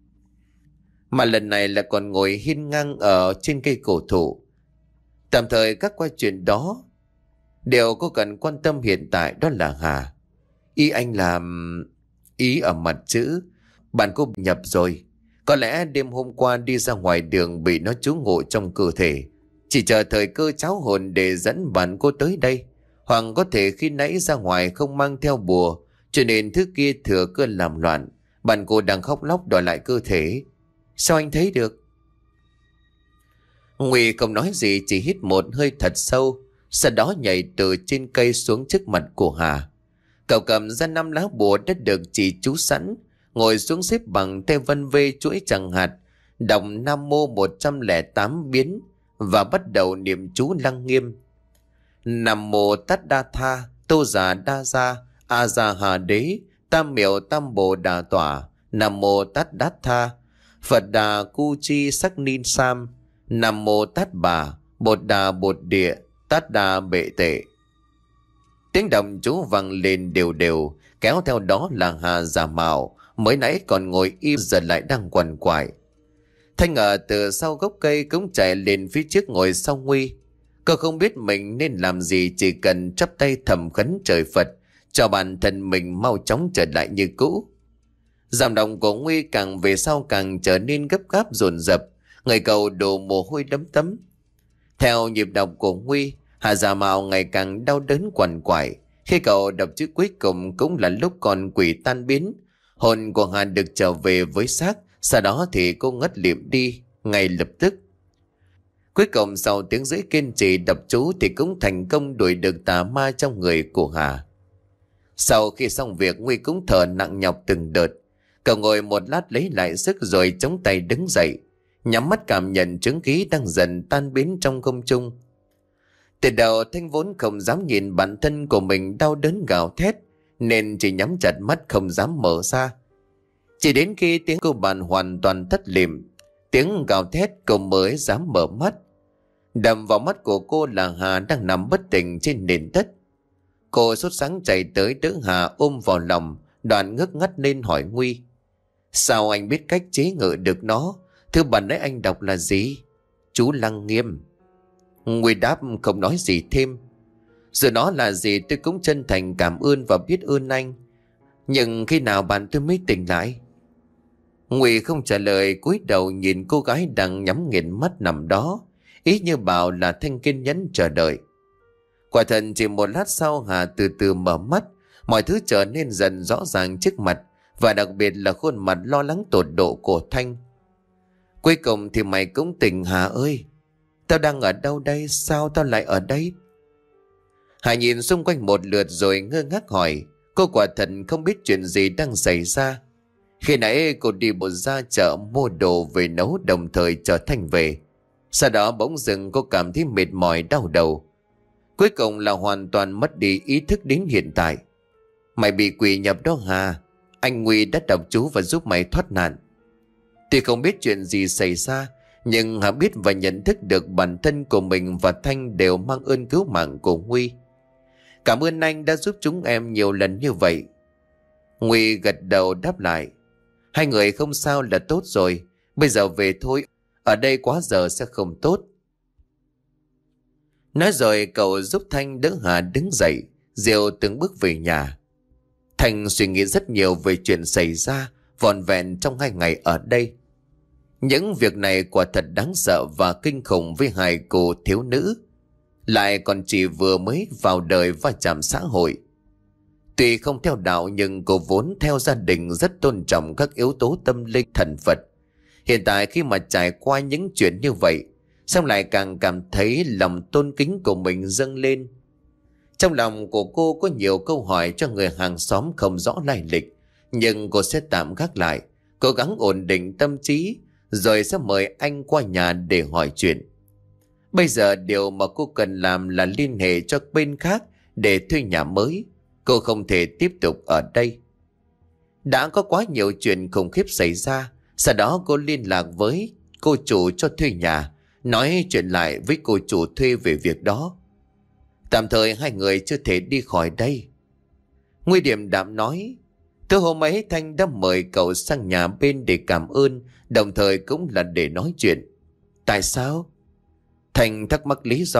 Mà lần này là còn ngồi hiên ngang ở trên cây cổ thụ. Tạm thời các qua chuyện đó, Điều cô cần quan tâm hiện tại đó là Hà. Ý anh làm... Ý ở mặt chữ. Bạn cô nhập rồi. Có lẽ đêm hôm qua đi ra ngoài đường bị nó trú ngụ trong cơ thể. Chỉ chờ thời cơ tráo hồn để dẫn bạn cô tới đây. Hoặc có thể khi nãy ra ngoài không mang theo bùa, cho nên thứ kia thừa cơ làm loạn. Bạn cô đang khóc lóc đòi lại cơ thể. Sao anh thấy được? Nguy không nói gì, chỉ hít một hơi thật sâu, sau đó nhảy từ trên cây xuống trước mặt của Hà. Cậu cầm ra năm lá bùa đã được chỉ chú sẵn, ngồi xuống xếp bằng tay vân vê chuỗi chẳng hạt, đọc Nam Mô một trăm lẻ tám biến và bắt đầu niệm chú lăng nghiêm. Nam Mô Tát Đa Tha, Tô Già Đa Gia, A Gia Hà Đế, Tam Miệu Tam Bồ Đà Tỏa, Nam Mô Tát Đát Tha, Phật Đà Cu Chi Sắc Ninh Sam, Nam Mô Tát Bà, Bột Đà Bột Địa, Tát Đà Bệ Tệ. Tiếng động chú vang lên đều đều, kéo theo đó là Hà giả mạo, mới nãy còn ngồi im giờ lại đang quằn quại. Thanh ở từ sau gốc cây cũng chạy lên phía trước ngồi sau Nguy. Cô không biết mình nên làm gì, chỉ cần chắp tay thầm khấn trời Phật, cho bản thân mình mau chóng trở lại như cũ. Giọng động của Nguy càng về sau càng trở nên gấp gáp dồn dập, người cậu đổ mồ hôi đấm tấm. Theo nhịp đọc của Nguy, Hà giả mạo ngày càng đau đớn quằn quại. Khi cậu đọc chữ cuối cùng cũng là lúc con quỷ tan biến, hồn của Hà được trở về với xác. Sau đó thì cô ngất lịm đi ngay lập tức. Cuối cùng sau tiếng rưỡi kiên trì đọc chú thì cũng thành công đuổi được tà ma trong người của Hà. Sau khi xong việc, Nguy cũng thở nặng nhọc từng đợt. Cậu ngồi một lát lấy lại sức rồi chống tay đứng dậy, nhắm mắt cảm nhận chứng khí đang dần tan biến trong không trung. Từ đầu Thanh vốn không dám nhìn bản thân của mình đau đớn gào thét, nên chỉ nhắm chặt mắt không dám mở ra. Chỉ đến khi tiếng cô bạn hoàn toàn thất liệm, tiếng gào thét, cô mới dám mở mắt. Đầm vào mắt của cô là Hà đang nằm bất tỉnh trên nền đất. Cô sốt sắng chạy tới đỡ Hà ôm vào lòng, đoạn ngước ngắt lên hỏi Nguy: Sao anh biết cách chế ngự được nó? Thư bản đấy anh đọc là gì? Chú Lăng Nghiêm. Nguy đáp không nói gì thêm. Giờ nó là gì tôi cũng chân thành cảm ơn và biết ơn anh. Nhưng khi nào bạn tôi mới tỉnh lại? Nguy không trả lời, cúi đầu nhìn cô gái đang nhắm nghiền mắt nằm đó, ý như bảo là Thanh kiên nhẫn chờ đợi. Quả thật chỉ một lát sau, Hà từ từ mở mắt, mọi thứ trở nên dần rõ ràng trước mặt, và đặc biệt là khuôn mặt lo lắng tột độ của Thanh. Cuối cùng thì mày cũng tỉnh Hà ơi. Tao đang ở đâu đây? Sao tao lại ở đây? Hà nhìn xung quanh một lượt rồi ngơ ngác hỏi. Cô quả thật không biết chuyện gì đang xảy ra. Khi nãy cô đi bộ ra chợ mua đồ về nấu, đồng thời chở Thanh về. Sau đó bỗng dưng cô cảm thấy mệt mỏi đau đầu. Cuối cùng là hoàn toàn mất đi ý thức đến hiện tại. Mày bị quỷ nhập đó Hà. Anh Nguy đã đọc chú và giúp mày thoát nạn. Tuy không biết chuyện gì xảy ra, nhưng Hà biết và nhận thức được bản thân của mình và Thanh đều mang ơn cứu mạng của Nguy. Cảm ơn anh đã giúp chúng em nhiều lần như vậy. Nguy gật đầu đáp lại. Hai người không sao là tốt rồi. Bây giờ về thôi, ở đây quá giờ sẽ không tốt. Nói rồi cậu giúp Thanh đỡ Hà đứng dậy, dìu từng bước về nhà. Thanh suy nghĩ rất nhiều về chuyện xảy ra vòn vẹn trong hai ngày ở đây. Những việc này quả thật đáng sợ và kinh khủng với hai cô thiếu nữ, lại còn chỉ vừa mới vào đời va chạm xã hội. Tuy không theo đạo nhưng cô vốn theo gia đình rất tôn trọng các yếu tố tâm linh thần Phật. Hiện tại khi mà trải qua những chuyện như vậy, xong lại càng cảm thấy lòng tôn kính của mình dâng lên. Trong lòng của cô có nhiều câu hỏi cho người hàng xóm không rõ lai lịch, nhưng cô sẽ tạm gác lại, cố gắng ổn định tâm trí, rồi sẽ mời anh qua nhà để hỏi chuyện. Bây giờ điều mà cô cần làm là liên hệ cho bên khác để thuê nhà mới. Cô không thể tiếp tục ở đây. Đã có quá nhiều chuyện khủng khiếp xảy ra. Sau đó cô liên lạc với cô chủ cho thuê nhà, nói chuyện lại với cô chủ thuê về việc đó. Tạm thời hai người chưa thể đi khỏi đây. Nguy điềm đạm nói: Từ hôm ấy Thanh đã mời cậu sang nhà bên để cảm ơn, đồng thời cũng là để nói chuyện. Tại sao? Thanh thắc mắc lý do.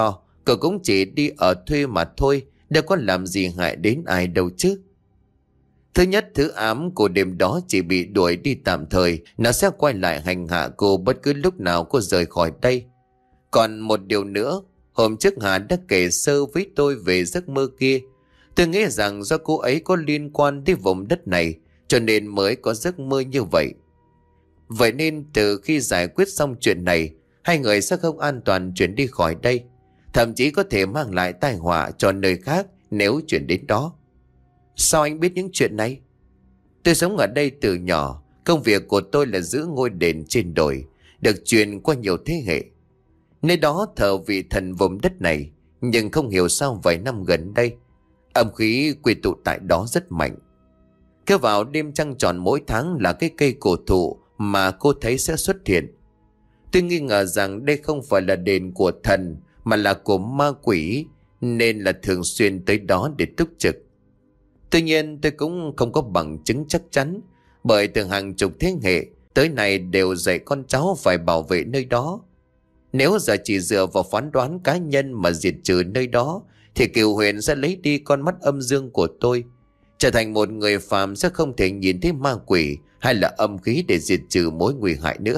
Cô cũng chỉ đi ở thuê mà thôi, đâu có làm gì hại đến ai đâu chứ. Thứ nhất, thứ ám của đêm đó chỉ bị đuổi đi tạm thời, nó sẽ quay lại hành hạ cô bất cứ lúc nào cô rời khỏi đây. Còn một điều nữa, hôm trước Hà đã kể sơ với tôi về giấc mơ kia. Tôi nghĩ rằng do cô ấy có liên quan đến vùng đất này, cho nên mới có giấc mơ như vậy. Vậy nên từ khi giải quyết xong chuyện này, hai người sẽ không an toàn chuyển đi khỏi đây. Thậm chí có thể mang lại tai họa cho nơi khác nếu chuyển đến đó. Sao anh biết những chuyện này? Tôi sống ở đây từ nhỏ. Công việc của tôi là giữ ngôi đền trên đồi, được truyền qua nhiều thế hệ. Nơi đó thờ vị thần vùng đất này, nhưng không hiểu sao vài năm gần đây âm khí quy tụ tại đó rất mạnh. Cứ vào đêm trăng tròn mỗi tháng là cái cây cổ thụ mà cô thấy sẽ xuất hiện. Tôi nghi ngờ rằng đây không phải là đền của thần mà là của ma quỷ, nên là thường xuyên tới đó để túc trực. Tuy nhiên tôi cũng không có bằng chứng chắc chắn, bởi từ hàng chục thế hệ tới nay đều dạy con cháu phải bảo vệ nơi đó. Nếu giờ chỉ dựa vào phán đoán cá nhân mà diệt trừ nơi đó, thì Kiều Huyền sẽ lấy đi con mắt âm dương của tôi, trở thành một người phàm sẽ không thể nhìn thấy ma quỷ hay là âm khí để diệt trừ mối nguy hại nữa.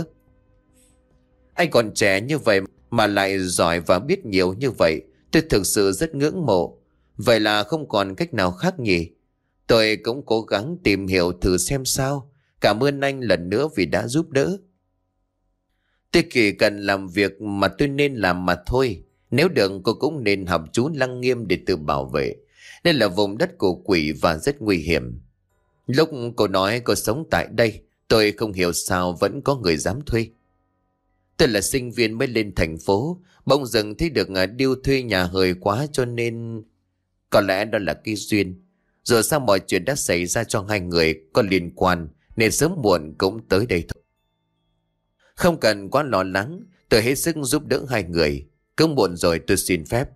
Anh còn trẻ như vậy mà lại giỏi và biết nhiều như vậy, tôi thực sự rất ngưỡng mộ. Vậy là không còn cách nào khác nhỉ? Tôi cũng cố gắng tìm hiểu thử xem sao. Cảm ơn anh lần nữa vì đã giúp đỡ. Tôi chỉ cần làm việc mà tôi nên làm mà thôi. Nếu được cô cũng nên học chú Lăng Nghiêm để tự bảo vệ. Đây là vùng đất của quỷ và rất nguy hiểm. Lúc cô nói cô sống tại đây, tôi không hiểu sao vẫn có người dám thuê. Tôi là sinh viên mới lên thành phố, bỗng dưng thấy được điêu thuê nhà hời quá cho nên... Có lẽ đó là cái duyên. Rồi sao mọi chuyện đã xảy ra cho hai người có liên quan, nên sớm muộn cũng tới đây thôi. Không cần quá lo lắng, tôi hết sức giúp đỡ hai người. Cứ muộn rồi tôi xin phép.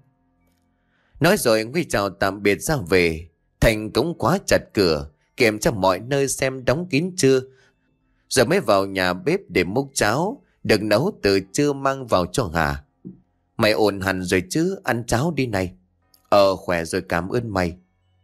Nói rồi Nguy chào tạm biệt ra về. Thành cũng khóa chặt cửa, kiểm tra mọi nơi xem đóng kín chưa, rồi mới vào nhà bếp để múc cháo được nấu từ trưa mang vào cho Hà. Mày ổn hẳn rồi chứ, ăn cháo đi này. Ờ khỏe rồi, cảm ơn mày.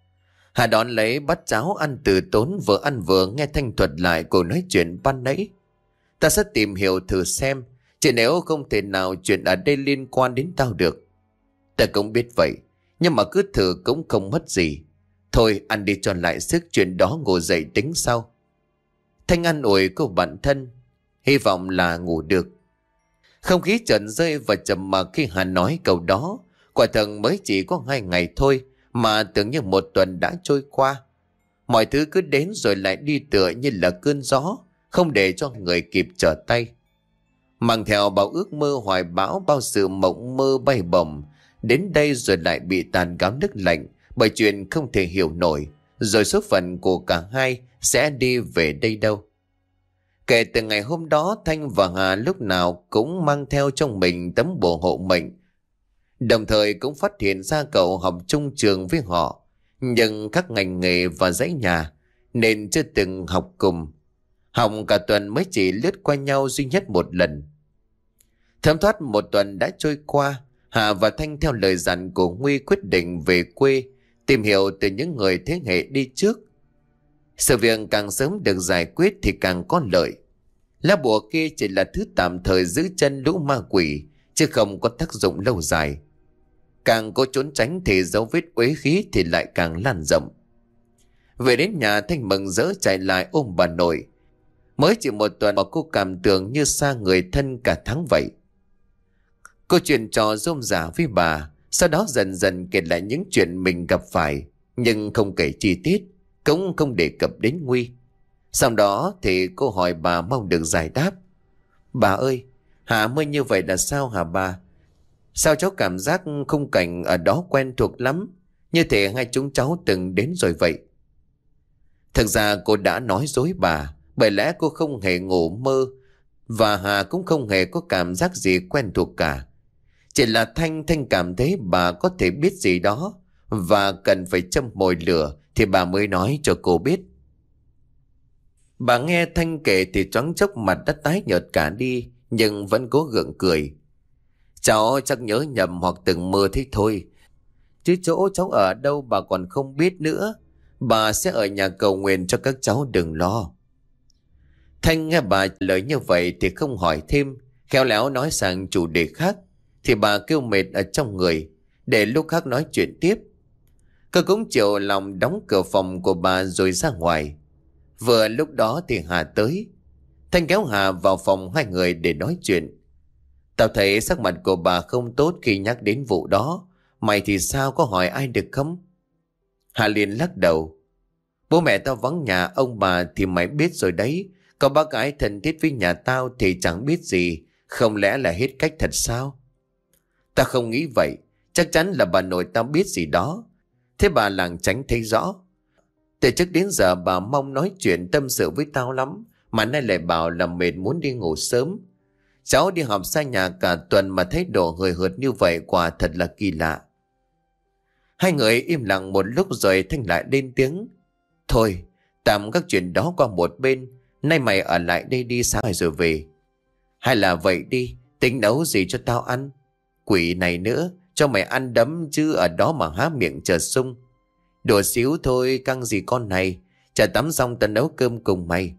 Hà đón lấy bát cháo ăn từ tốn, vừa ăn vừa nghe Thanh thuật lại cuộc nói chuyện ban nãy. Ta sẽ tìm hiểu thử xem, chứ nếu không thể nào chuyện ở đây liên quan đến tao được. Ta cũng biết vậy, nhưng mà cứ thử cũng không mất gì. Thôi ăn đi cho lại sức, chuyện đó ngủ dậy tính sau. Thanh an ủi cô bạn thân, hy vọng là ngủ được. Không khí chợt rơi và trầm mặc khi Hà nói câu đó. Quả thật mới chỉ có hai ngày thôi mà tưởng như một tuần đã trôi qua. Mọi thứ cứ đến rồi lại đi tựa như là cơn gió, không để cho người kịp trở tay. Mang theo bao ước mơ hoài bão, bao sự mộng mơ bay bổng, đến đây rồi lại bị tàn gáo nước lạnh bởi chuyện không thể hiểu nổi, rồi số phận của cả hai sẽ đi về đây đâu. Kể từ ngày hôm đó, Thanh và Hà lúc nào cũng mang theo trong mình tấm bùa hộ mệnh, đồng thời cũng phát hiện ra cậu học chung trường với họ, nhưng các ngành nghề và dãy nhà nên chưa từng học cùng. Học cả tuần mới chỉ lướt qua nhau duy nhất một lần. Thấm thoát một tuần đã trôi qua, Hà và Thanh theo lời dặn của Nguy quyết định về quê, tìm hiểu từ những người thế hệ đi trước. Sự việc càng sớm được giải quyết thì càng có lợi. Lá bùa kia chỉ là thứ tạm thời giữ chân lũ ma quỷ, chứ không có tác dụng lâu dài. Càng có trốn tránh thì dấu vết uế khí thì lại càng lan rộng. Về đến nhà, Thanh mừng rỡ chạy lại ôm bà nội. Mới chỉ một tuần mà cô cảm tưởng như xa người thân cả tháng vậy. Cô chuyện trò rôm rả với bà, sau đó dần dần kể lại những chuyện mình gặp phải, nhưng không kể chi tiết, cũng không đề cập đến Nguy. Sau đó thì cô hỏi bà mong được giải đáp. Bà ơi, Hà mới như vậy là sao hả bà? Sao cháu cảm giác khung cảnh ở đó quen thuộc lắm, như thể hai chúng cháu từng đến rồi vậy? Thực ra cô đã nói dối bà, bởi lẽ cô không hề ngủ mơ, và Hà cũng không hề có cảm giác gì quen thuộc cả. Chỉ là Thanh Thanh cảm thấy bà có thể biết gì đó, và cần phải châm mồi lửa thì bà mới nói cho cô biết. Bà nghe Thanh kể thì choáng chốc mặt đã tái nhợt cả đi, nhưng vẫn cố gượng cười. Cháu chắc nhớ nhầm hoặc từng mơ thế thôi. Chứ chỗ cháu ở đâu bà còn không biết nữa. Bà sẽ ở nhà cầu nguyện cho các cháu, đừng lo. Thanh nghe bà lời như vậy thì không hỏi thêm, khéo léo nói sang chủ đề khác. Thì bà kêu mệt ở trong người, để lúc khác nói chuyện tiếp. Cô cũng chịu lòng đóng cửa phòng của bà rồi ra ngoài. Vừa lúc đó thì Hà tới. Thanh kéo Hà vào phòng hai người để nói chuyện. Tao thấy sắc mặt của bà không tốt khi nhắc đến vụ đó. Mày thì sao, có hỏi ai được không? Hà liền lắc đầu. Bố mẹ tao vắng nhà, ông bà thì mày biết rồi đấy. Có bác gái thân thiết với nhà tao thì chẳng biết gì. Không lẽ là hết cách thật sao? Tao không nghĩ vậy. Chắc chắn là bà nội tao biết gì đó. Thế bà làng tránh thấy rõ. Từ trước đến giờ bà mong nói chuyện tâm sự với tao lắm, mà nay lại bảo là mệt muốn đi ngủ sớm. Cháu đi học xa nhà cả tuần mà thấy độ hời hợt như vậy, quả thật là kỳ lạ. Hai người im lặng một lúc rồi Thanh lại lên tiếng. Thôi, tạm các chuyện đó qua một bên. Nay mày ở lại đây đi, sáng mai rồi về. Hay là vậy đi, tính nấu gì cho tao ăn? Quỷ này nữa, cho mày ăn đấm chứ ở đó mà há miệng chờ sung. Đùa xíu thôi, căng gì con này. Chả tắm xong tao nấu cơm cùng mày.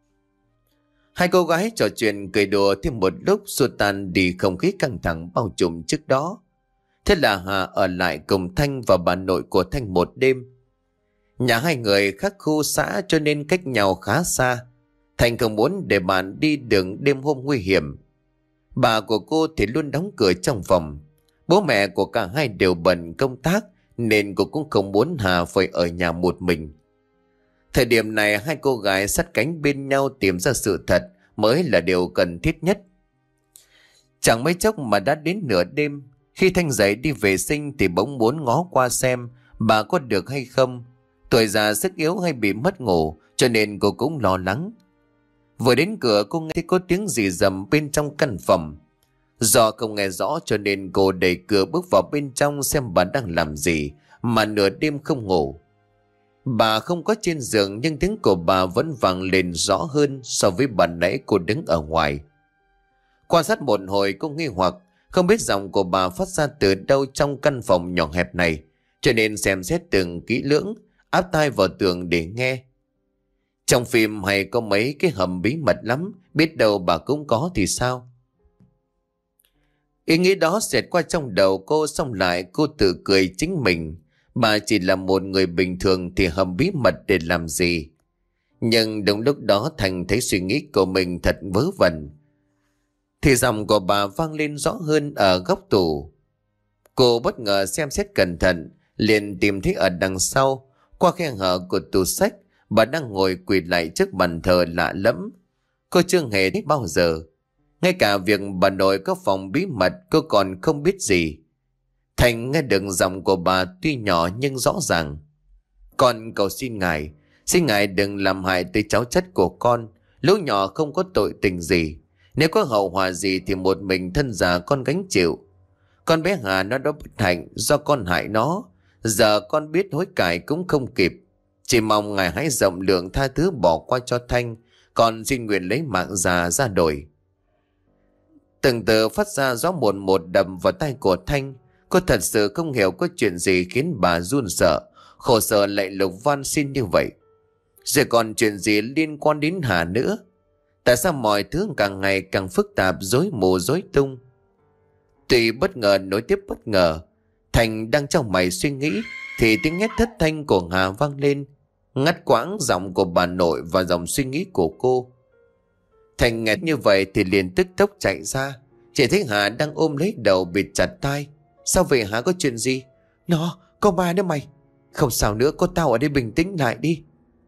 Hai cô gái trò chuyện cười đùa thêm một lúc, xua tan đi không khí căng thẳng bao trùm trước đó. Thế là Hà ở lại cùng Thanh và bà nội của Thanh một đêm. Nhà hai người khác khu xã cho nên cách nhau khá xa. Thanh không muốn để bạn đi đường đêm hôm nguy hiểm. Bà của cô thì luôn đóng cửa trong phòng. Bố mẹ của cả hai đều bận công tác, nên cô cũng không muốn Hà phải ở nhà một mình. Thời điểm này hai cô gái sát cánh bên nhau tìm ra sự thật mới là điều cần thiết nhất. Chẳng mấy chốc mà đã đến nửa đêm. Khi Thanh dậy đi vệ sinh thì bỗng muốn ngó qua xem bà có được hay không. Tuổi già sức yếu hay bị mất ngủ, cho nên cô cũng lo lắng. Vừa đến cửa cô nghe thấy có tiếng gì rầm bên trong căn phòng. Do không nghe rõ cho nên cô đẩy cửa bước vào bên trong xem bà đang làm gì mà nửa đêm không ngủ. Bà không có trên giường nhưng tiếng của bà vẫn vang lên rõ hơn so với ban nãy cô đứng ở ngoài. Quan sát một hồi cô nghi hoặc, không biết giọng của bà phát ra từ đâu trong căn phòng nhỏ hẹp này, cho nên xem xét từng kỹ lưỡng, áp tai vào tường để nghe. Trong phim hay có mấy cái hầm bí mật lắm, biết đâu bà cũng có thì sao? Ý nghĩ đó xẹt qua trong đầu cô, xong lại cô tự cười chính mình. Bà chỉ là một người bình thường thì hầm bí mật để làm gì? Nhưng đúng lúc đó Thành thấy suy nghĩ của mình thật vớ vẩn. Thì giọng của bà vang lên rõ hơn ở góc tủ. Cô bất ngờ xem xét cẩn thận, liền tìm thấy ở đằng sau, qua khe hở của tủ sách, bà đang ngồi quỳ lại trước bàn thờ lạ lẫm. Cô chưa hề thấy bao giờ. Ngay cả việc bà nội có phòng bí mật cô còn không biết gì. Thành nghe được giọng của bà tuy nhỏ nhưng rõ ràng. Con cầu xin ngài, xin ngài đừng làm hại tới cháu chất của con. Lũ nhỏ không có tội tình gì. Nếu có hậu họa gì thì một mình thân già con gánh chịu. Con bé Hà nó đã bất hạnh do con hại nó. Giờ con biết hối cải cũng không kịp. Chỉ mong ngài hãy rộng lượng tha thứ bỏ qua cho Thanh. Con xin nguyện lấy mạng già ra đổi. Từng từ phát ra gió một một đầm vào tay của Thanh. Cô thật sự không hiểu có chuyện gì khiến bà run sợ, khổ sở lại lục van xin như vậy. Rồi còn chuyện gì liên quan đến Hà nữa? Tại sao mọi thứ càng ngày càng phức tạp, rối mù rối tung? Tuy bất ngờ nối tiếp bất ngờ, Thành đang trong mày suy nghĩ thì tiếng hét thất thanh của Hà vang lên, ngắt quãng giọng của bà nội và dòng suy nghĩ của cô. Thành nghe như vậy thì liền tức tốc chạy ra, chỉ thấy Hà đang ôm lấy đầu bịt chặt tai. Sao vậy hả, có chuyện gì? Nó, có ma nữa mày. Không sao nữa, có tao ở đây, bình tĩnh lại đi.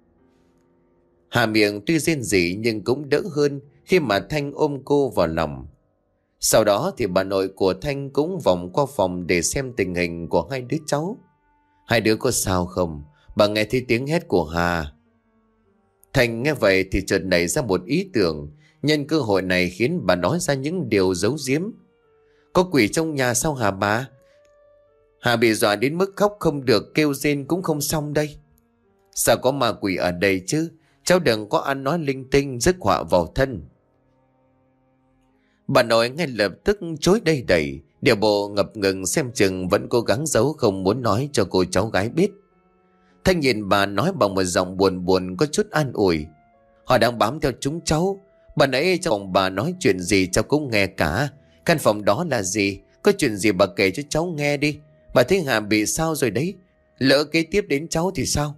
Hà miệng tuy rên rỉ nhưng cũng đỡ hơn khi mà Thanh ôm cô vào lòng. Sau đó thì bà nội của Thanh cũng vòng qua phòng để xem tình hình của hai đứa cháu. Hai đứa có sao không? Bà nghe thấy tiếng hét của Hà. Thanh nghe vậy thì chợt nảy ra một ý tưởng, nhân cơ hội này khiến bà nói ra những điều giấu giếm. Có quỷ trong nhà sao hả bà? Hà bị dọa đến mức khóc không được, kêu rên cũng không xong đây. Sao có ma quỷ ở đây chứ? Cháu đừng có ăn nói linh tinh, rước họa vào thân. Bà nội ngay lập tức chối đầy đẩy, Điệu bộ ngập ngừng xem chừng vẫn cố gắng giấu không muốn nói cho cô cháu gái biết. Thanh nhìn bà nói bằng một giọng buồn buồn có chút an ủi. Họ đang bám theo chúng cháu. Bà nãy trong phòng bà nói chuyện gì cháu cũng nghe cả. Căn phòng đó là gì? Có chuyện gì bà kể cho cháu nghe đi. Bà thấy Hà bị sao rồi đấy? Lỡ kế tiếp đến cháu thì sao?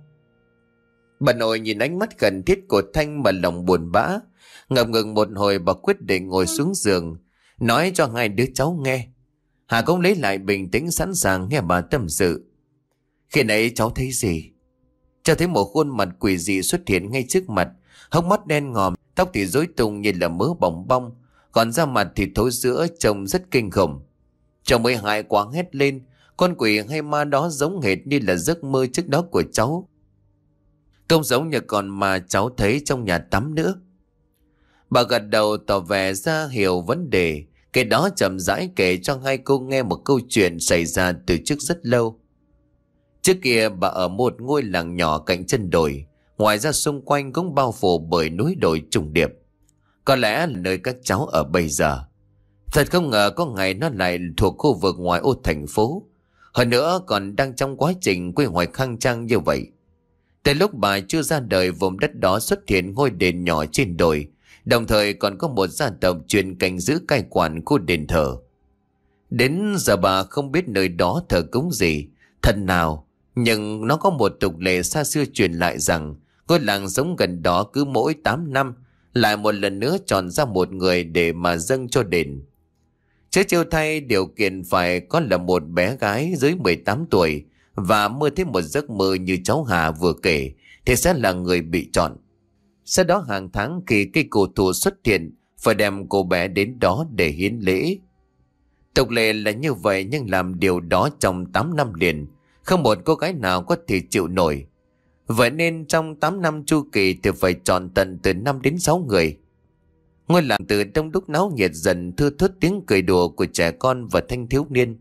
Bà nội nhìn ánh mắt khẩn thiết của Thanh mà lòng buồn bã. Ngập ngừng một hồi bà quyết định ngồi xuống giường, nói cho hai đứa cháu nghe. Hà cũng lấy lại bình tĩnh sẵn sàng nghe bà tâm sự. Khi nãy cháu thấy gì? Cháu thấy một khuôn mặt quỷ dị xuất hiện ngay trước mặt. Hốc mắt đen ngòm, tóc thì rối tung như là mớ bỏng bong, còn da mặt thì thối rữa trông rất kinh khủng. Cháu mới hại quá hét lên. Con quỷ hay ma đó giống hệt như là giấc mơ trước đó của cháu. Không giống như con mà cháu thấy trong nhà tắm nữa. Bà gật đầu tỏ vẻ ra hiểu vấn đề. Cái đó chậm rãi kể cho hai cô nghe một câu chuyện xảy ra từ trước rất lâu. Trước kia bà ở một ngôi làng nhỏ cạnh chân đồi. Ngoài ra xung quanh cũng bao phủ bởi núi đồi trùng điệp. Có lẽ là nơi các cháu ở bây giờ. Thật không ngờ có ngày nó lại thuộc khu vực ngoài ô thành phố. Hơn nữa còn đang trong quá trình quy hoạch khang trang như vậy. Từ lúc bà chưa ra đời, vùng đất đó xuất hiện ngôi đền nhỏ trên đồi. Đồng thời còn có một gia tộc chuyên canh giữ cai quản khu đền thờ. Đến giờ bà không biết nơi đó thờ cúng gì, thần nào. Nhưng nó có một tục lệ xa xưa truyền lại rằng ngôi làng sống gần đó cứ mỗi tám năm lại một lần nữa chọn ra một người để mà dâng cho đền. Chứ chiêu thay điều kiện phải có là một bé gái dưới mười tám tuổi và mơ thấy một giấc mơ như cháu Hà vừa kể thì sẽ là người bị chọn. Sau đó hàng tháng khi cây cổ thụ xuất hiện phải đem cô bé đến đó để hiến lễ. Tục lệ là như vậy, nhưng làm điều đó trong tám năm liền không một cô gái nào có thể chịu nổi. Vậy nên trong tám năm chu kỳ thì phải chọn tận từ năm đến sáu người. Ngôi làng từ đông đúc náo nhiệt dần thưa thớt tiếng cười đùa của trẻ con và thanh thiếu niên.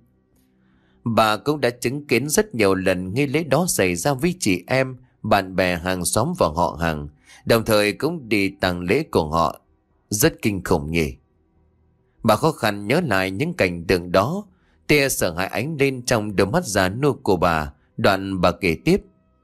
Bà cũng đã chứng kiến rất nhiều lần nghi lễ đó xảy ra với chị em, bạn bè, hàng xóm và họ hàng, đồng thời cũng đi tang lễ của họ. Rất kinh khủng nhỉ. Bà khó khăn nhớ lại những cảnh tượng đó, tia sợ hãi ánh lên trong đôi mắt già nua của bà. Đoạn bà kể tiếp.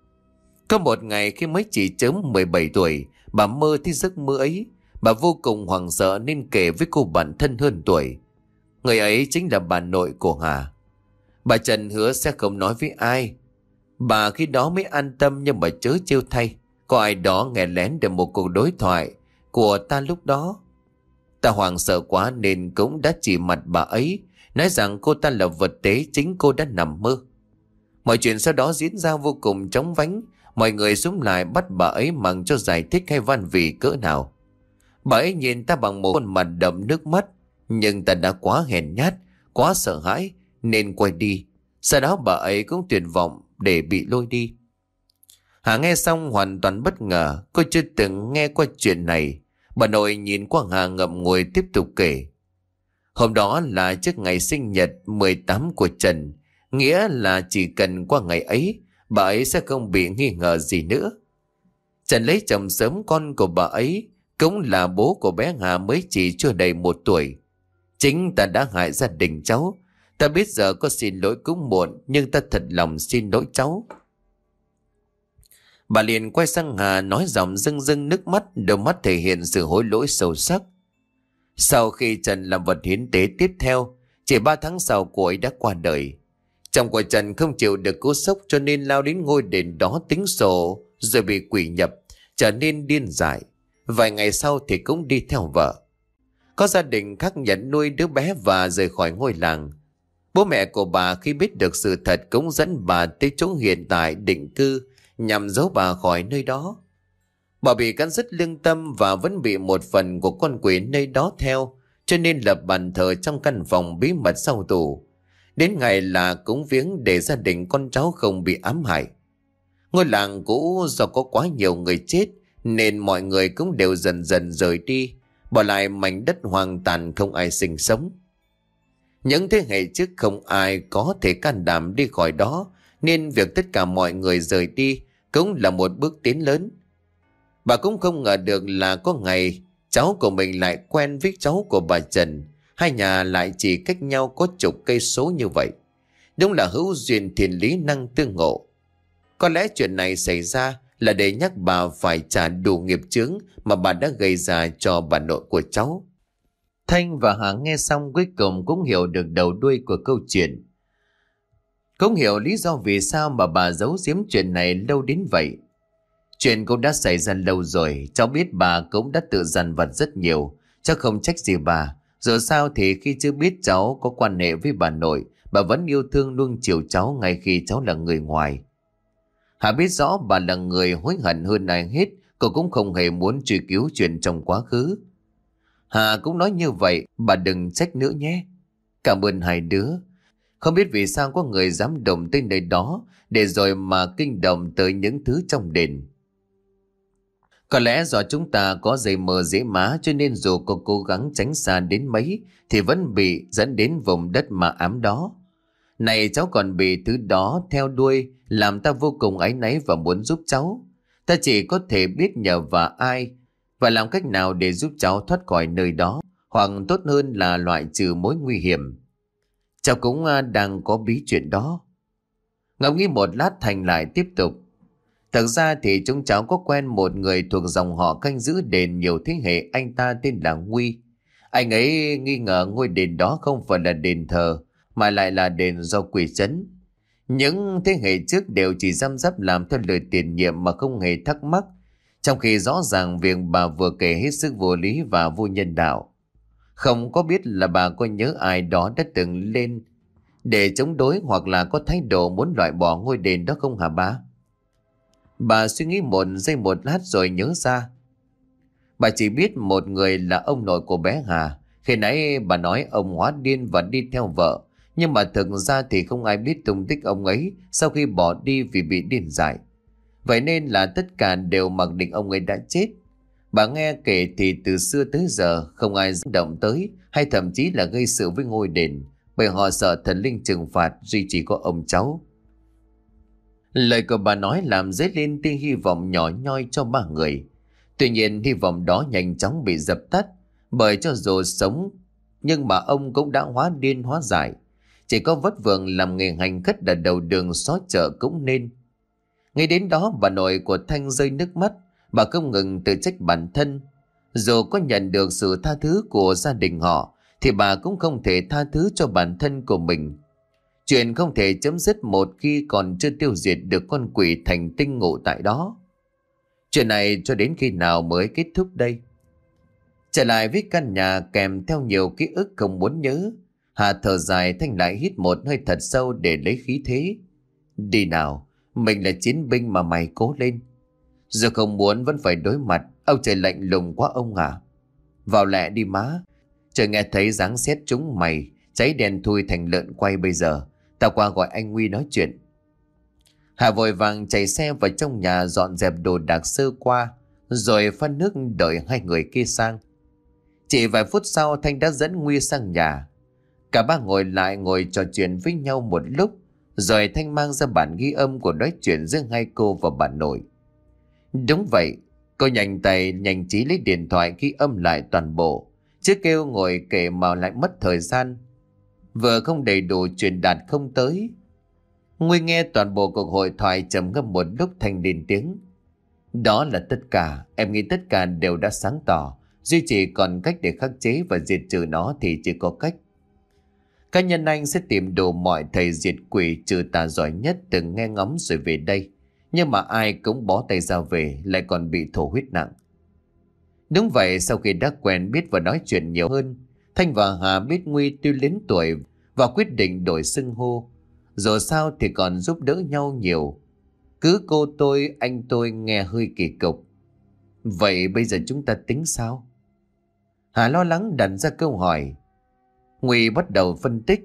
Có một ngày khi mới chỉ chớm mười bảy tuổi, bà mơ thấy giấc mơ ấy. Bà vô cùng hoảng sợ nên kể với cô bạn thân hơn tuổi. Người ấy chính là bà nội của Hà. Bà Trần hứa sẽ không nói với ai. Bà khi đó mới an tâm, nhưng mà chớ trêu thay. Có ai đó nghe lén được một cuộc đối thoại của ta lúc đó. Ta hoảng sợ quá nên cũng đã chỉ mặt bà ấy, nói rằng cô ta là vật tế chính cô đã nằm mơ. Mọi chuyện sau đó diễn ra vô cùng chóng vánh. Mọi người xúm lại bắt bà ấy mặc cho giải thích hay van vỉ cỡ nào. Bà ấy nhìn ta bằng một khuôn mặt đậm nước mắt, nhưng ta đã quá hèn nhát, quá sợ hãi nên quay đi. Sau đó bà ấy cũng tuyệt vọng để bị lôi đi. Hà nghe xong hoàn toàn bất ngờ. Cô chưa từng nghe qua chuyện này. Bà nội nhìn qua Hà ngậm ngùi tiếp tục kể. Hôm đó là trước ngày sinh nhật mười tám của Trần. Nghĩa là chỉ cần qua ngày ấy, bà ấy sẽ không bị nghi ngờ gì nữa. Trần lấy chồng sớm, con của bà ấy cũng là bố của bé Hà mới chỉ chưa đầy một tuổi. Chính ta đã hại gia đình cháu. Ta biết giờ có xin lỗi cũng muộn, nhưng ta thật lòng xin lỗi cháu. Bà liền quay sang Hà nói giọng rưng rưng nước mắt, đôi mắt thể hiện sự hối lỗi sâu sắc. Sau khi Trần làm vật hiến tế tiếp theo, chỉ ba tháng sau cô ấy đã qua đời. Chồng của Trần không chịu được cú sốc cho nên lao đến ngôi đền đó tính sổ, rồi bị quỷ nhập, trở nên điên dại. Vài ngày sau thì cũng đi theo vợ. Có gia đình khác nhận nuôi đứa bé và rời khỏi ngôi làng. Bố mẹ của bà khi biết được sự thật cũng dẫn bà tới chỗ hiện tại định cư nhằm giấu bà khỏi nơi đó. Bà bị cắn rứt lương tâm và vẫn bị một phần của con quỷ nơi đó theo, cho nên lập bàn thờ trong căn phòng bí mật sau tù. Đến ngày là cúng viếng để gia đình con cháu không bị ám hại. Ngôi làng cũ do có quá nhiều người chết nên mọi người cũng đều dần dần rời đi, bỏ lại mảnh đất hoang tàn không ai sinh sống. Những thế hệ trước không ai có thể can đảm đi khỏi đó, nên việc tất cả mọi người rời đi cũng là một bước tiến lớn. Bà cũng không ngờ được là có ngày cháu của mình lại quen với cháu của bà Trần. Hai nhà lại chỉ cách nhau có chục cây số như vậy. Đúng là hữu duyên thiên lý năng tương ngộ. Có lẽ chuyện này xảy ra là để nhắc bà phải trả đủ nghiệp chướng mà bà đã gây ra cho bà nội của cháu. Thanh và Hà nghe xong cuối cùng cũng hiểu được đầu đuôi của câu chuyện. Cũng hiểu lý do vì sao mà bà giấu giếm chuyện này lâu đến vậy. Chuyện cũng đã xảy ra lâu rồi, cháu biết bà cũng đã tự dằn vặt rất nhiều, cháu không trách gì bà. Dù sao thì khi chưa biết cháu có quan hệ với bà nội, bà vẫn yêu thương nuông chiều cháu ngay khi cháu là người ngoài. Hà biết rõ bà là người hối hận hơn ai hết, cô cũng không hề muốn truy cứu chuyện trong quá khứ. Hà cũng nói như vậy, bà đừng trách nữa nhé. Cảm ơn hai đứa. Không biết vì sao có người dám động tới nơi đó để rồi mà kinh động tới những thứ trong đền. Có lẽ do chúng ta có dây mờ dễ má cho nên dù có cố gắng tránh xa đến mấy thì vẫn bị dẫn đến vùng đất ma ám đó. Này cháu còn bị thứ đó theo đuôi làm ta vô cùng áy náy và muốn giúp cháu. Ta chỉ có thể biết nhờ vào ai và làm cách nào để giúp cháu thoát khỏi nơi đó, hoặc tốt hơn là loại trừ mối nguy hiểm. Cháu cũng đang có bí chuyện đó. Ngẫm nghĩ một lát Thành lại tiếp tục. Thật ra thì chúng cháu có quen một người thuộc dòng họ canh giữ đền nhiều thế hệ, anh ta tên là Nguy. Anh ấy nghi ngờ ngôi đền đó không phải là đền thờ mà lại là đền do quỷ trấn. Những thế hệ trước đều chỉ răm rắp làm theo lời tiền nhiệm mà không hề thắc mắc, trong khi rõ ràng việc bà vừa kể hết sức vô lý và vô nhân đạo. Không có biết là bà có nhớ ai đó đã từng lên để chống đối hoặc là có thái độ muốn loại bỏ ngôi đền đó không hả bà? Bà suy nghĩ một giây một lát rồi nhớ ra. Bà chỉ biết một người là ông nội của bé Hà. Khi nãy bà nói ông hóa điên và đi theo vợ, nhưng mà thực ra thì không ai biết tung tích ông ấy sau khi bỏ đi vì bị điên dại. Vậy nên là tất cả đều mặc định ông ấy đã chết. Bà nghe kể thì từ xưa tới giờ không ai dám động tới hay thậm chí là gây sự với ngôi đền, bởi họ sợ thần linh trừng phạt, duy chỉ có ông cháu. Lời của bà nói làm dấy lên tia hy vọng nhỏ nhoi cho ba người. Tuy nhiên hy vọng đó nhanh chóng bị dập tắt, bởi cho dù sống nhưng mà ông cũng đã hóa điên hóa dại. Chỉ có vất vưởng làm nghề hành khất ở đầu đường xó chợ cũng nên. Ngay đến đó bà nội của Thanh rơi nước mắt. Bà không ngừng tự trách bản thân. Dù có nhận được sự tha thứ của gia đình họ thì bà cũng không thể tha thứ cho bản thân của mình. Chuyện không thể chấm dứt một khi còn chưa tiêu diệt được con quỷ thành tinh ngụ tại đó. Chuyện này cho đến khi nào mới kết thúc đây? Trở lại với căn nhà kèm theo nhiều ký ức không muốn nhớ, Hà thở dài. Thanh lại hít một hơi thật sâu để lấy khí thế. Đi nào, mình là chiến binh mà mày cố lên. Giờ không muốn vẫn phải đối mặt. Ông trời lạnh lùng quá ông à. Vào lẹ đi má. Trời nghe thấy dáng xét chúng mày, cháy đèn thui thành lợn quay bây giờ. Tao qua gọi anh Nguy nói chuyện. Hà vội vàng chạy xe vào trong nhà dọn dẹp đồ đạc sơ qua, rồi pha nước đợi hai người kia sang. Chỉ vài phút sau Thanh đã dẫn Nguy sang nhà. Cả ba ngồi lại ngồi trò chuyện với nhau một lúc, rồi Thanh mang ra bản ghi âm của nói chuyện giữa hai cô và bà nội. Đúng vậy, cô nhanh tay nhanh trí lấy điện thoại ghi âm lại toàn bộ, chứ kêu ngồi kể mà lại mất thời gian. Vừa không đầy đủ truyền đạt không tới. Nguy nghe toàn bộ cuộc hội thoại trầm ngâm một lúc. Thanh lên tiếng. Đó là tất cả. Em nghĩ tất cả đều đã sáng tỏ. Duy chỉ còn cách để khắc chế và diệt trừ nó thì chỉ có cách. Cá nhân anh sẽ tìm đủ mọi thầy diệt quỷ trừ tà giỏi nhất từng nghe ngóng rồi về đây. Nhưng mà ai cũng bó tay ra về, lại còn bị thổ huyết nặng. Đúng vậy, sau khi đã quen biết và nói chuyện nhiều hơn, Thanh và Hà biết Nguy tuy lớn tuổi và quyết định đổi xưng hô. Dù sao thì còn giúp đỡ nhau nhiều. Cứ cô tôi, anh tôi nghe hơi kỳ cục. Vậy bây giờ chúng ta tính sao? Hà lo lắng đặt ra câu hỏi. Nguy bắt đầu phân tích.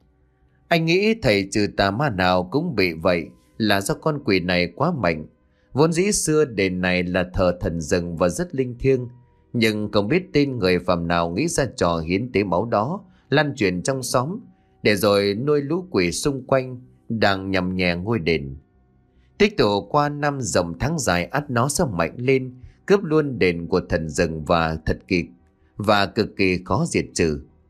Anh nghĩ thầy trừ tà ma nào cũng bị vậy là do con quỷ này quá mạnh. Vốn dĩ xưa đền này là thờ thần rừng và rất linh thiêng, nhưng không biết tên người phàm nào nghĩ ra trò hiến tế máu đó lan truyền trong xóm, để rồi nuôi lũ quỷ xung quanh đang nhằm nhẹ ngôi đền. Tích tụ qua năm dòng tháng dài ắt nó sẽ mạnh lên, cướp luôn đền của thần rừng và thật kỳ và cực kỳ khó diệt trừ.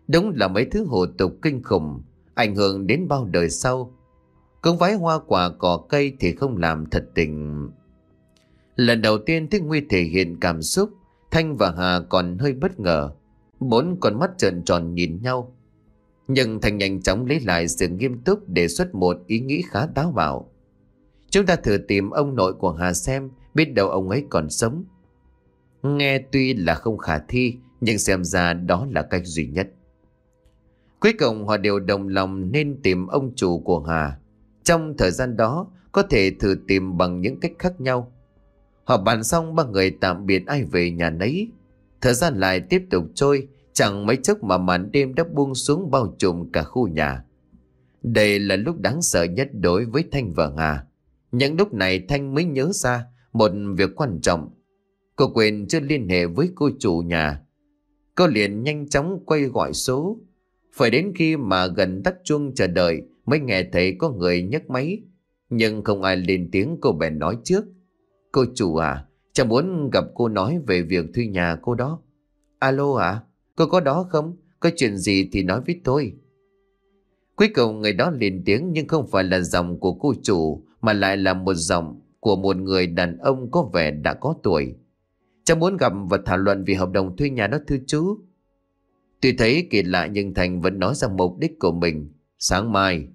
Đúng là mấy thứ hủ tục kinh khủng, ảnh hưởng đến bao đời sau. Cúng vái hoa quả cỏ cây thì không làm thật tình. Lần đầu tiên Thích Nguy thể hiện cảm xúc, Thanh và Hà còn hơi bất ngờ. Bốn con mắt trợn tròn nhìn nhau. Nhưng Thanh nhanh chóng lấy lại sự nghiêm túc, đề xuất một ý nghĩ khá táo bạo. Chúng ta thử tìm ông nội của Hà xem, biết đâu ông ấy còn sống. Nghe tuy là không khả thi, nhưng xem ra đó là cách duy nhất. Cuối cùng họ đều đồng lòng nên tìm ông chủ của Hà. Trong thời gian đó có thể thử tìm bằng những cách khác nhau. Họ bàn xong, ba người tạm biệt ai về nhà nấy. Thời gian lại tiếp tục trôi, chẳng mấy chốc mà màn đêm đã buông xuống bao trùm cả khu nhà. Đây là lúc đáng sợ nhất đối với Thanh và Hà. Những lúc này Thanh mới nhớ ra một việc quan trọng. Cô quên chưa liên hệ với cô chủ nhà. Cô liền nhanh chóng quay gọi số. Phải đến khi mà gần tắt chuông chờ đợi mới nghe thấy có người nhấc máy. Nhưng không ai lên tiếng, cô bèn nói trước. Cô chủ à, cháu muốn gặp cô nói về việc thuê nhà cô đó. Alo à, cô có đó không? Có chuyện gì thì nói với tôi. Cuối cùng người đó lên tiếng, nhưng không phải là giọng của cô chủ, mà lại là một giọng của một người đàn ông có vẻ đã có tuổi. Cháu muốn gặp và thảo luận về hợp đồng thuê nhà đó thưa chú. Tuy thấy kỳ lạ nhưng Thành vẫn nói ra mục đích của mình. Sáng mai.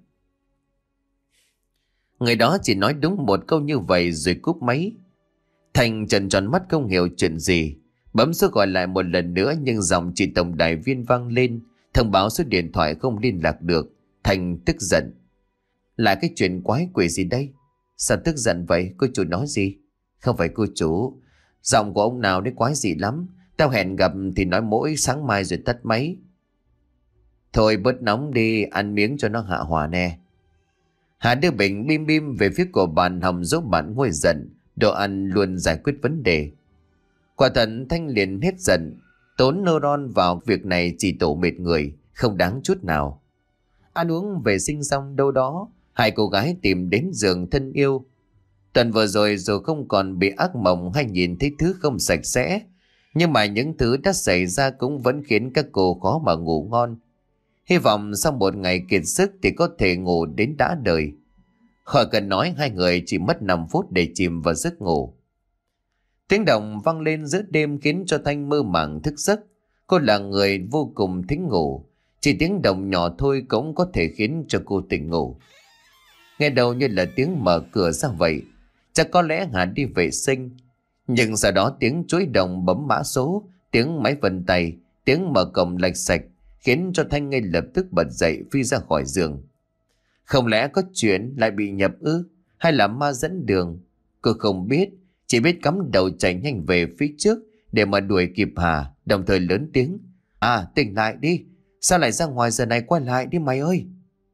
Người đó chỉ nói đúng một câu như vậy rồi cúp máy. Thành trần tròn mắt không hiểu chuyện gì. Bấm số gọi lại một lần nữa, nhưng giọng chỉ tổng đài viên vang lên, thông báo số điện thoại không liên lạc được. Thành tức giận. Là cái chuyện quái quỷ gì đây? Sao tức giận vậy? Cô chủ nói gì? Không phải cô chủ. Giọng của ông nào đấy quái gì lắm. Tao hẹn gặp thì nói mỗi sáng mai rồi tắt máy. Thôi bớt nóng đi, ăn miếng cho nó hạ hỏa nè. Hà đưa bình bim bim về phía của bàn, hòng giúp bạn nguôi giận. Đồ ăn luôn giải quyết vấn đề. Quả thật Thanh liền hết giận. Tốn neuron vào việc này chỉ tổ mệt người, không đáng chút nào. Ăn uống vệ sinh xong đâu đó, hai cô gái tìm đến giường thân yêu. Tuần vừa rồi dù không còn bị ác mộng hay nhìn thấy thứ không sạch sẽ, nhưng mà những thứ đã xảy ra cũng vẫn khiến các cô khó mà ngủ ngon. Hy vọng sau một ngày kiệt sức thì có thể ngủ đến đã đời. Khỏi cần nói, hai người chỉ mất năm phút để chìm vào giấc ngủ. Tiếng động vang lên giữa đêm khiến cho Thanh mơ màng thức giấc. Cô là người vô cùng thích ngủ, chỉ tiếng động nhỏ thôi cũng có thể khiến cho cô tỉnh ngủ. Nghe đầu như là tiếng mở cửa ra vậy, chắc có lẽ Hà đi vệ sinh. Nhưng sau đó tiếng chuối đồng bấm mã số, tiếng máy vân tay, tiếng mở cổng lạch sạch khiến cho Thanh ngay lập tức bật dậy phi ra khỏi giường. Không lẽ có chuyện lại bị nhập ư? Hay là ma dẫn đường? Cô không biết, chỉ biết cắm đầu chạy nhanh về phía trước để mà đuổi kịp Hà, đồng thời lớn tiếng. À, tỉnh lại đi, sao lại ra ngoài giờ này, quay lại đi mày ơi.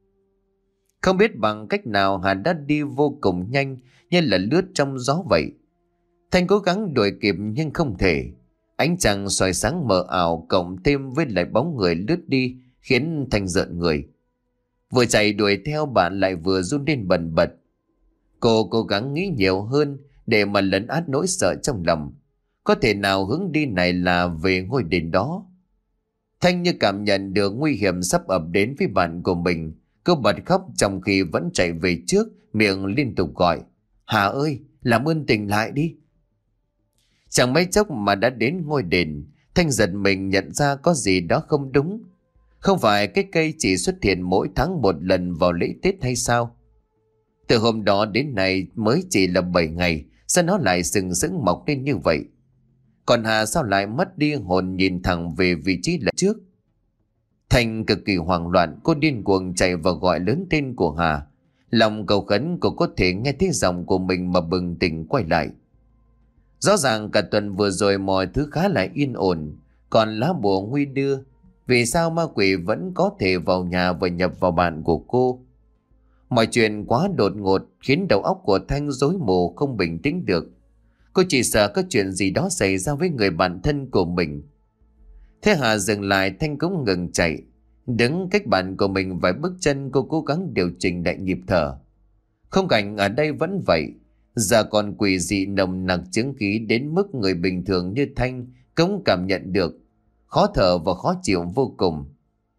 Không biết bằng cách nào Hà đã đi vô cùng nhanh, như là lướt trong gió vậy. Thanh cố gắng đuổi kịp nhưng không thể. Ánh trăng soi sáng mờ ảo cộng thêm với lại bóng người lướt đi khiến Thanh rợn người. Vừa chạy đuổi theo bạn lại vừa run lên bần bật. Cô cố gắng nghĩ nhiều hơn để mà lấn át nỗi sợ trong lòng. Có thể nào hướng đi này là về ngôi đền đó? Thanh như cảm nhận được nguy hiểm sắp ập đến với bạn của mình. Cô bật khóc trong khi vẫn chạy về trước, miệng liên tục gọi. Hà ơi, làm ơn tỉnh lại đi. Chẳng mấy chốc mà đã đến ngôi đền. Thanh giật mình nhận ra có gì đó không đúng. Không phải cái cây chỉ xuất hiện mỗi tháng một lần vào lễ Tết hay sao? Từ hôm đó đến nay mới chỉ là bảy ngày, sao nó lại sừng sững mọc lên như vậy? Còn Hà sao lại mất đi hồn, nhìn thẳng về vị trí lần trước? Thanh cực kỳ hoảng loạn, cô điên cuồng chạy và gọi lớn tên của Hà. Lòng cầu khấn cô có thể nghe thấy giọng của mình mà bừng tỉnh quay lại. Rõ ràng cả tuần vừa rồi mọi thứ khá là yên ổn, còn lá bùa nguy đưa. Vì sao ma quỷ vẫn có thể vào nhà và nhập vào bạn của cô? Mọi chuyện quá đột ngột khiến đầu óc của Thanh rối mù, không bình tĩnh được. Cô chỉ sợ có chuyện gì đó xảy ra với người bạn thân của mình. Thế Hà dừng lại, Thanh cũng ngừng chạy. Đứng cách bạn của mình vài bước chân, cô cố gắng điều chỉnh lại nhịp thở. Khung cảnh ở đây vẫn vậy. Giờ còn quỷ dị nồng nặc chứng khí đến mức người bình thường như Thanh cũng cảm nhận được. Khó thở và khó chịu vô cùng.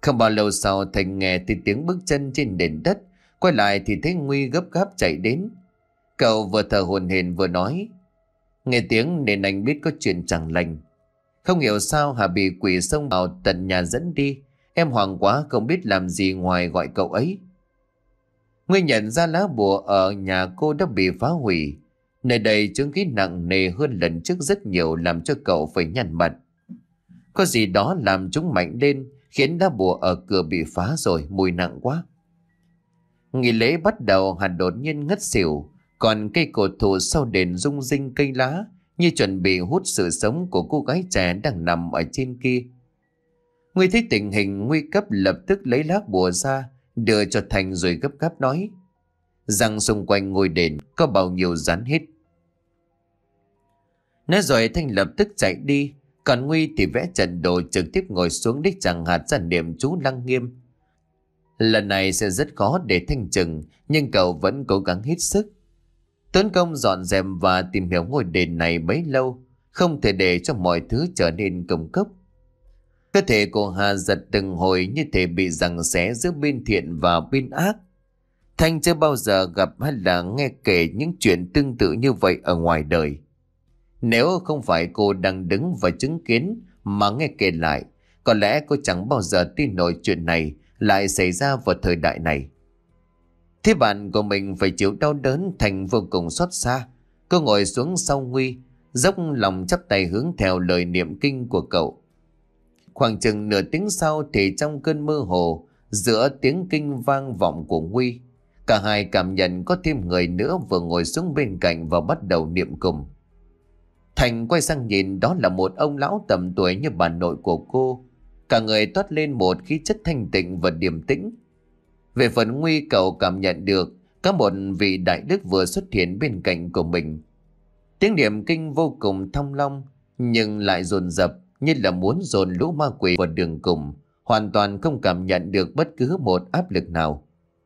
Không bao lâu sau Thành nghe thấy tiếng bước chân trên nền đất. Quay lại thì thấy Nguy gấp gáp chạy đến. Cậu vừa thở hổn hển vừa nói: Nghe tiếng nên anh biết có chuyện chẳng lành. Không hiểu sao Hà bị quỷ xông vào tận nhà dẫn đi. Em hoảng quá không biết làm gì ngoài gọi cậu ấy. Nguy nhận ra lá bùa ở nhà cô đã bị phá hủy. Nơi đây chứng khí nặng nề hơn lần trước rất nhiều, làm cho cậu phải nhăn mặt. Có gì đó làm chúng mạnh lên, khiến lá bùa ở cửa bị phá rồi, mùi nặng quá. Nghi lễ bắt đầu, Hàn đột nhiên ngất xỉu. Còn cây cổ thụ sau đền rung rinh cây lá, như chuẩn bị hút sự sống của cô gái trẻ đang nằm ở trên kia. Nguy thấy tình hình nguy cấp lập tức lấy lá bùa ra, đưa cho Thành rồi gấp gáp nói: Rằng xung quanh ngôi đền có bao nhiêu rắn hít. Nói rồi Thanh lập tức chạy đi, còn Nguy thì vẽ trận đồ trực tiếp ngồi xuống đích chẳng hạt ra niệm chú lăng nghiêm. Lần này sẽ rất khó để Thanh chừng, nhưng cậu vẫn cố gắng hết sức. Tốn công dọn dẹp và tìm hiểu ngôi đền này bấy lâu, không thể để cho mọi thứ trở nên công cốc. Cơ thể của Hà giật từng hồi như thể bị giằng xé giữa bên thiện và bên ác. Thanh chưa bao giờ gặp hay là nghe kể những chuyện tương tự như vậy ở ngoài đời. Nếu không phải cô đang đứng và chứng kiến mà nghe kể lại, có lẽ cô chẳng bao giờ tin nổi chuyện này lại xảy ra vào thời đại này. Thế bạn của mình phải chịu đau đớn, Thành vô cùng xót xa. Cô ngồi xuống sau Nguy, dốc lòng chắp tay hướng theo lời niệm kinh của cậu. Khoảng chừng nửa tiếng sau thì trong cơn mơ hồ, giữa tiếng kinh vang vọng của Nguy, cả hai cảm nhận có thêm người nữa vừa ngồi xuống bên cạnh và bắt đầu niệm cùng. Thành quay sang nhìn, đó là một ông lão tầm tuổi như bà nội của cô. Cả người toát lên một khí chất thanh tịnh và điềm tĩnh. Về phần Nguy, cậu cảm nhận được có một vị đại đức vừa xuất hiện bên cạnh của mình. Tiếng niệm kinh vô cùng thong long, nhưng lại dồn dập như là muốn dồn lũ ma quỷ vào đường cùng, hoàn toàn không cảm nhận được bất cứ một áp lực nào.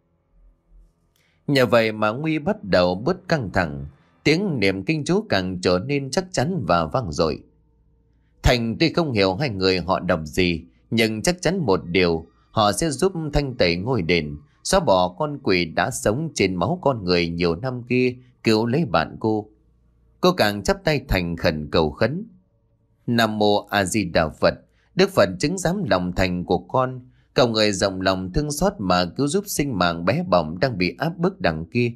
Nhờ vậy mà Nguy bắt đầu bớt căng thẳng, tiếng niệm kinh chú càng trở nên chắc chắn và vang dội. Thành tuy không hiểu hai người họ đọc gì, nhưng chắc chắn một điều, họ sẽ giúp thanh tẩy ngôi đền, xóa bỏ con quỷ đã sống trên máu con người nhiều năm kia, cứu lấy bạn cô. Cô càng chắp tay thành khẩn cầu khấn: Nam mô A Di Đà Phật, Đức Phật chứng giám lòng thành của con, cầu người rộng lòng thương xót mà cứu giúp sinh mạng bé bỏng đang bị áp bức đằng kia.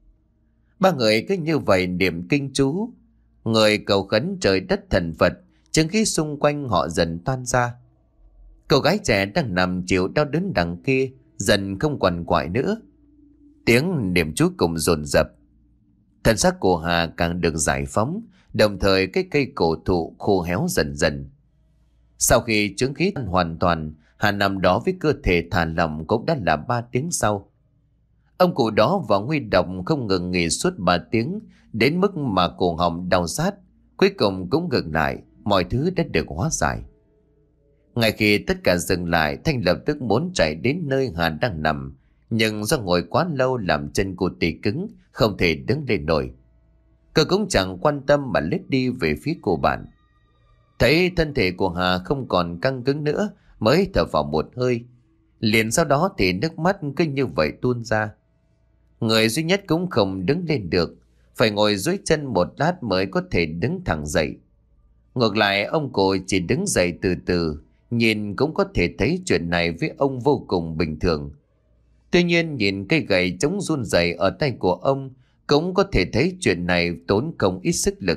Ba người cứ như vậy niệm kinh chú, người cầu khấn trời đất thần Phật, chứng khí xung quanh họ dần tan ra. Cô gái trẻ đang nằm chịu đau đớn đằng kia dần không quằn quại nữa. Tiếng niệm chú cùng dồn dập, thân xác của Hà càng được giải phóng, đồng thời cái cây cổ thụ khô héo dần dần. Sau khi chứng khí tan hoàn toàn, Hà nằm đó với cơ thể thả lỏng cũng đã là ba tiếng sau. Ông cụ đó và Nguy đọc không ngừng nghỉ suốt ba tiếng, đến mức mà cổ họng đau rát. Cuối cùng cũng ngừng lại, mọi thứ đã được hóa giải. Ngay khi tất cả dừng lại, Thanh lập tức muốn chạy đến nơi Hà đang nằm, nhưng do ngồi quá lâu làm chân cô tê cứng, không thể đứng lên nổi. Cô cũng chẳng quan tâm mà lết đi về phía cô bạn. Thấy thân thể của Hà không còn căng cứng nữa, mới thở vào một hơi. Liền sau đó thì nước mắt cứ như vậy tuôn ra. Người duy nhất cũng không đứng lên được, phải ngồi duỗi chân một lát mới có thể đứng thẳng dậy. Ngược lại, ông cụ chỉ đứng dậy từ từ, nhìn cũng có thể thấy chuyện này với ông vô cùng bình thường. Tuy nhiên nhìn cây gậy chống run rẩy ở tay của ông, cũng có thể thấy chuyện này tốn không ít sức lực.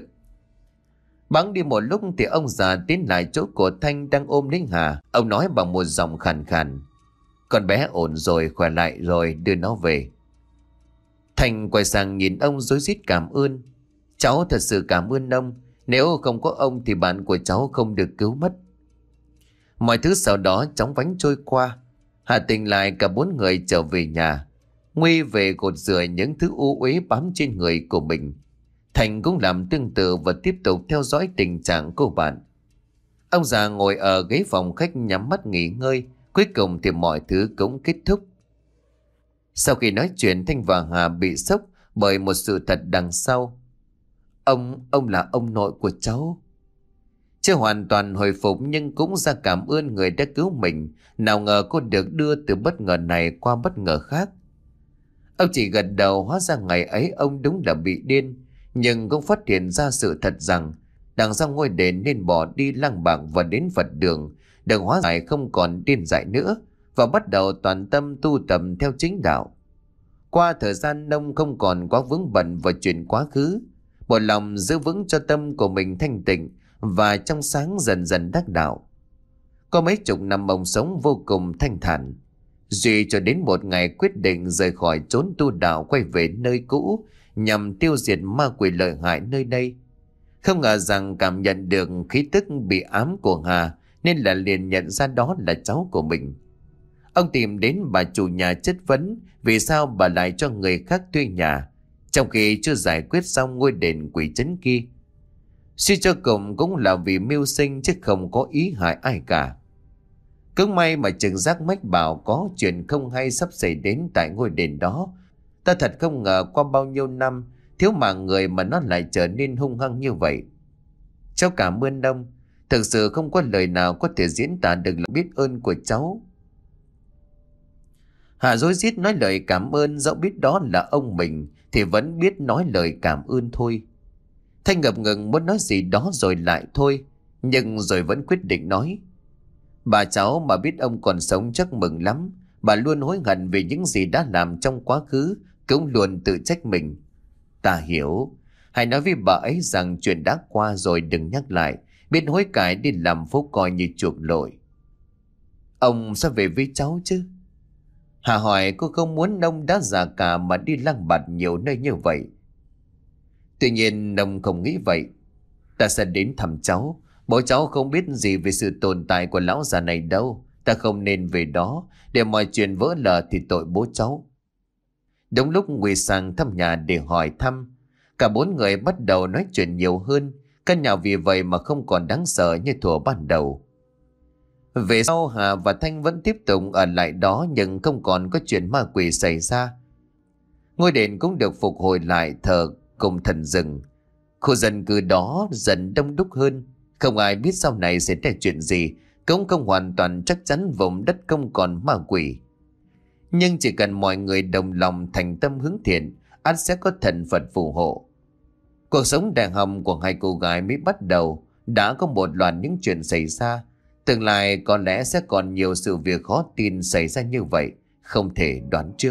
Bẵng đi một lúc thì ông già tiến lại chỗ của Thanh đang ôm lấy Hà. Ông nói bằng một giọng khàn khàn: Con bé ổn rồi, khỏe lại rồi, đưa nó về. Thanh quay sang nhìn ông rối rít cảm ơn: Cháu thật sự cảm ơn ông, nếu không có ông thì bạn của cháu không được cứu mất. Mọi thứ sau đó chóng vánh trôi qua. Hà tỉnh lại, cả bốn người trở về nhà. Nguy về gột rửa những thứ u uế bám trên người của mình. Thành cũng làm tương tự và tiếp tục theo dõi tình trạng cô bạn. Ông già ngồi ở ghế phòng khách nhắm mắt nghỉ ngơi. Cuối cùng thì mọi thứ cũng kết thúc. Sau khi nói chuyện, Thanh và Hà bị sốc bởi một sự thật đằng sau. Ông, ông là ông nội của cháu. Chưa hoàn toàn hồi phục nhưng cũng ra cảm ơn người đã cứu mình. Nào ngờ cô được đưa từ bất ngờ này qua bất ngờ khác. Ông chỉ gật đầu, hóa ra ngày ấy ông đúng là bị điên. Nhưng cũng phát hiện ra sự thật rằng đằng sau ngôi đền nên bỏ đi lang bạc và đến Phật đường. Đừng hóa giải không còn điên dại nữa và bắt đầu toàn tâm tu tập theo chính đạo. Qua thời gian Nông không còn quá vướng bận vào chuyện quá khứ. Một lòng giữ vững cho tâm của mình thanh tịnh và trong sáng, dần dần đắc đạo. Có mấy chục năm ông sống vô cùng thanh thản. Duy cho đến một ngày quyết định rời khỏi chốn tu đạo, quay về nơi cũ nhằm tiêu diệt ma quỷ lợi hại nơi đây. Không ngờ rằng cảm nhận được khí tức bị ám của Hà nên là liền nhận ra đó là cháu của mình. Ông tìm đến bà chủ nhà chất vấn vì sao bà lại cho người khác thuê nhà, trong khi chưa giải quyết xong ngôi đền quỷ trấn kia. Suy cho cùng cũng là vì mưu sinh chứ không có ý hại ai cả. Cứ may mà trực giác mách bảo có chuyện không hay sắp xảy đến tại ngôi đền đó. Ta thật không ngờ qua bao nhiêu năm thiếu mạng người mà nó lại trở nên hung hăng như vậy. Cháu cảm ơn Đông. Thực sự không có lời nào có thể diễn tả được lòng biết ơn của cháu. Hà rối rít nói lời cảm ơn, dẫu biết đó là ông mình thì vẫn biết nói lời cảm ơn thôi. Thanh ngập ngừng muốn nói gì đó rồi lại thôi, nhưng rồi vẫn quyết định nói. Bà cháu mà biết ông còn sống chắc mừng lắm. Bà luôn hối hận vì những gì đã làm trong quá khứ, cũng luôn tự trách mình. Ta hiểu. Hãy nói với bà ấy rằng chuyện đã qua rồi đừng nhắc lại. Biết hối cải đi làm phố coi như chuộc lỗi. Ông sao về với cháu chứ? Hà hỏi, cô không muốn Nông đã già cả mà đi lang bạt nhiều nơi như vậy. Tuy nhiên Nông không nghĩ vậy. Ta sẽ đến thăm cháu. Bố cháu không biết gì về sự tồn tại của lão già này đâu. Ta không nên về đó. Để mọi chuyện vỡ lở thì tội bố cháu. Đúng lúc Nguy sang thăm nhà để hỏi thăm, cả bốn người bắt đầu nói chuyện nhiều hơn. Căn nhà vì vậy mà không còn đáng sợ như thuở ban đầu. Về sau Hà và Thanh vẫn tiếp tục ở lại đó, nhưng không còn có chuyện ma quỷ xảy ra. Ngôi đền cũng được phục hồi lại thờ cùng thần rừng. Khu dân cư đó dần đông đúc hơn. Không ai biết sau này sẽ ra chuyện gì, cũng không hoàn toàn chắc chắn vùng đất không còn ma quỷ. Nhưng chỉ cần mọi người đồng lòng thành tâm hướng thiện, ắt sẽ có thần Phật phù hộ. Cuộc sống đàng hồng của hai cô gái mới bắt đầu, đã có một loạt những chuyện xảy ra. Tương lai có lẽ sẽ còn nhiều sự việc khó tin xảy ra như vậy, không thể đoán trước.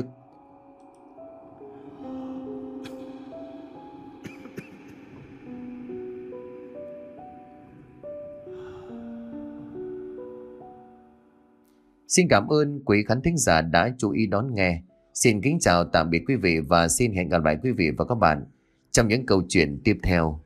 Xin cảm ơn quý khán thính giả đã chú ý đón nghe. Xin kính chào tạm biệt quý vị và xin hẹn gặp lại quý vị và các bạn trong những câu chuyện tiếp theo.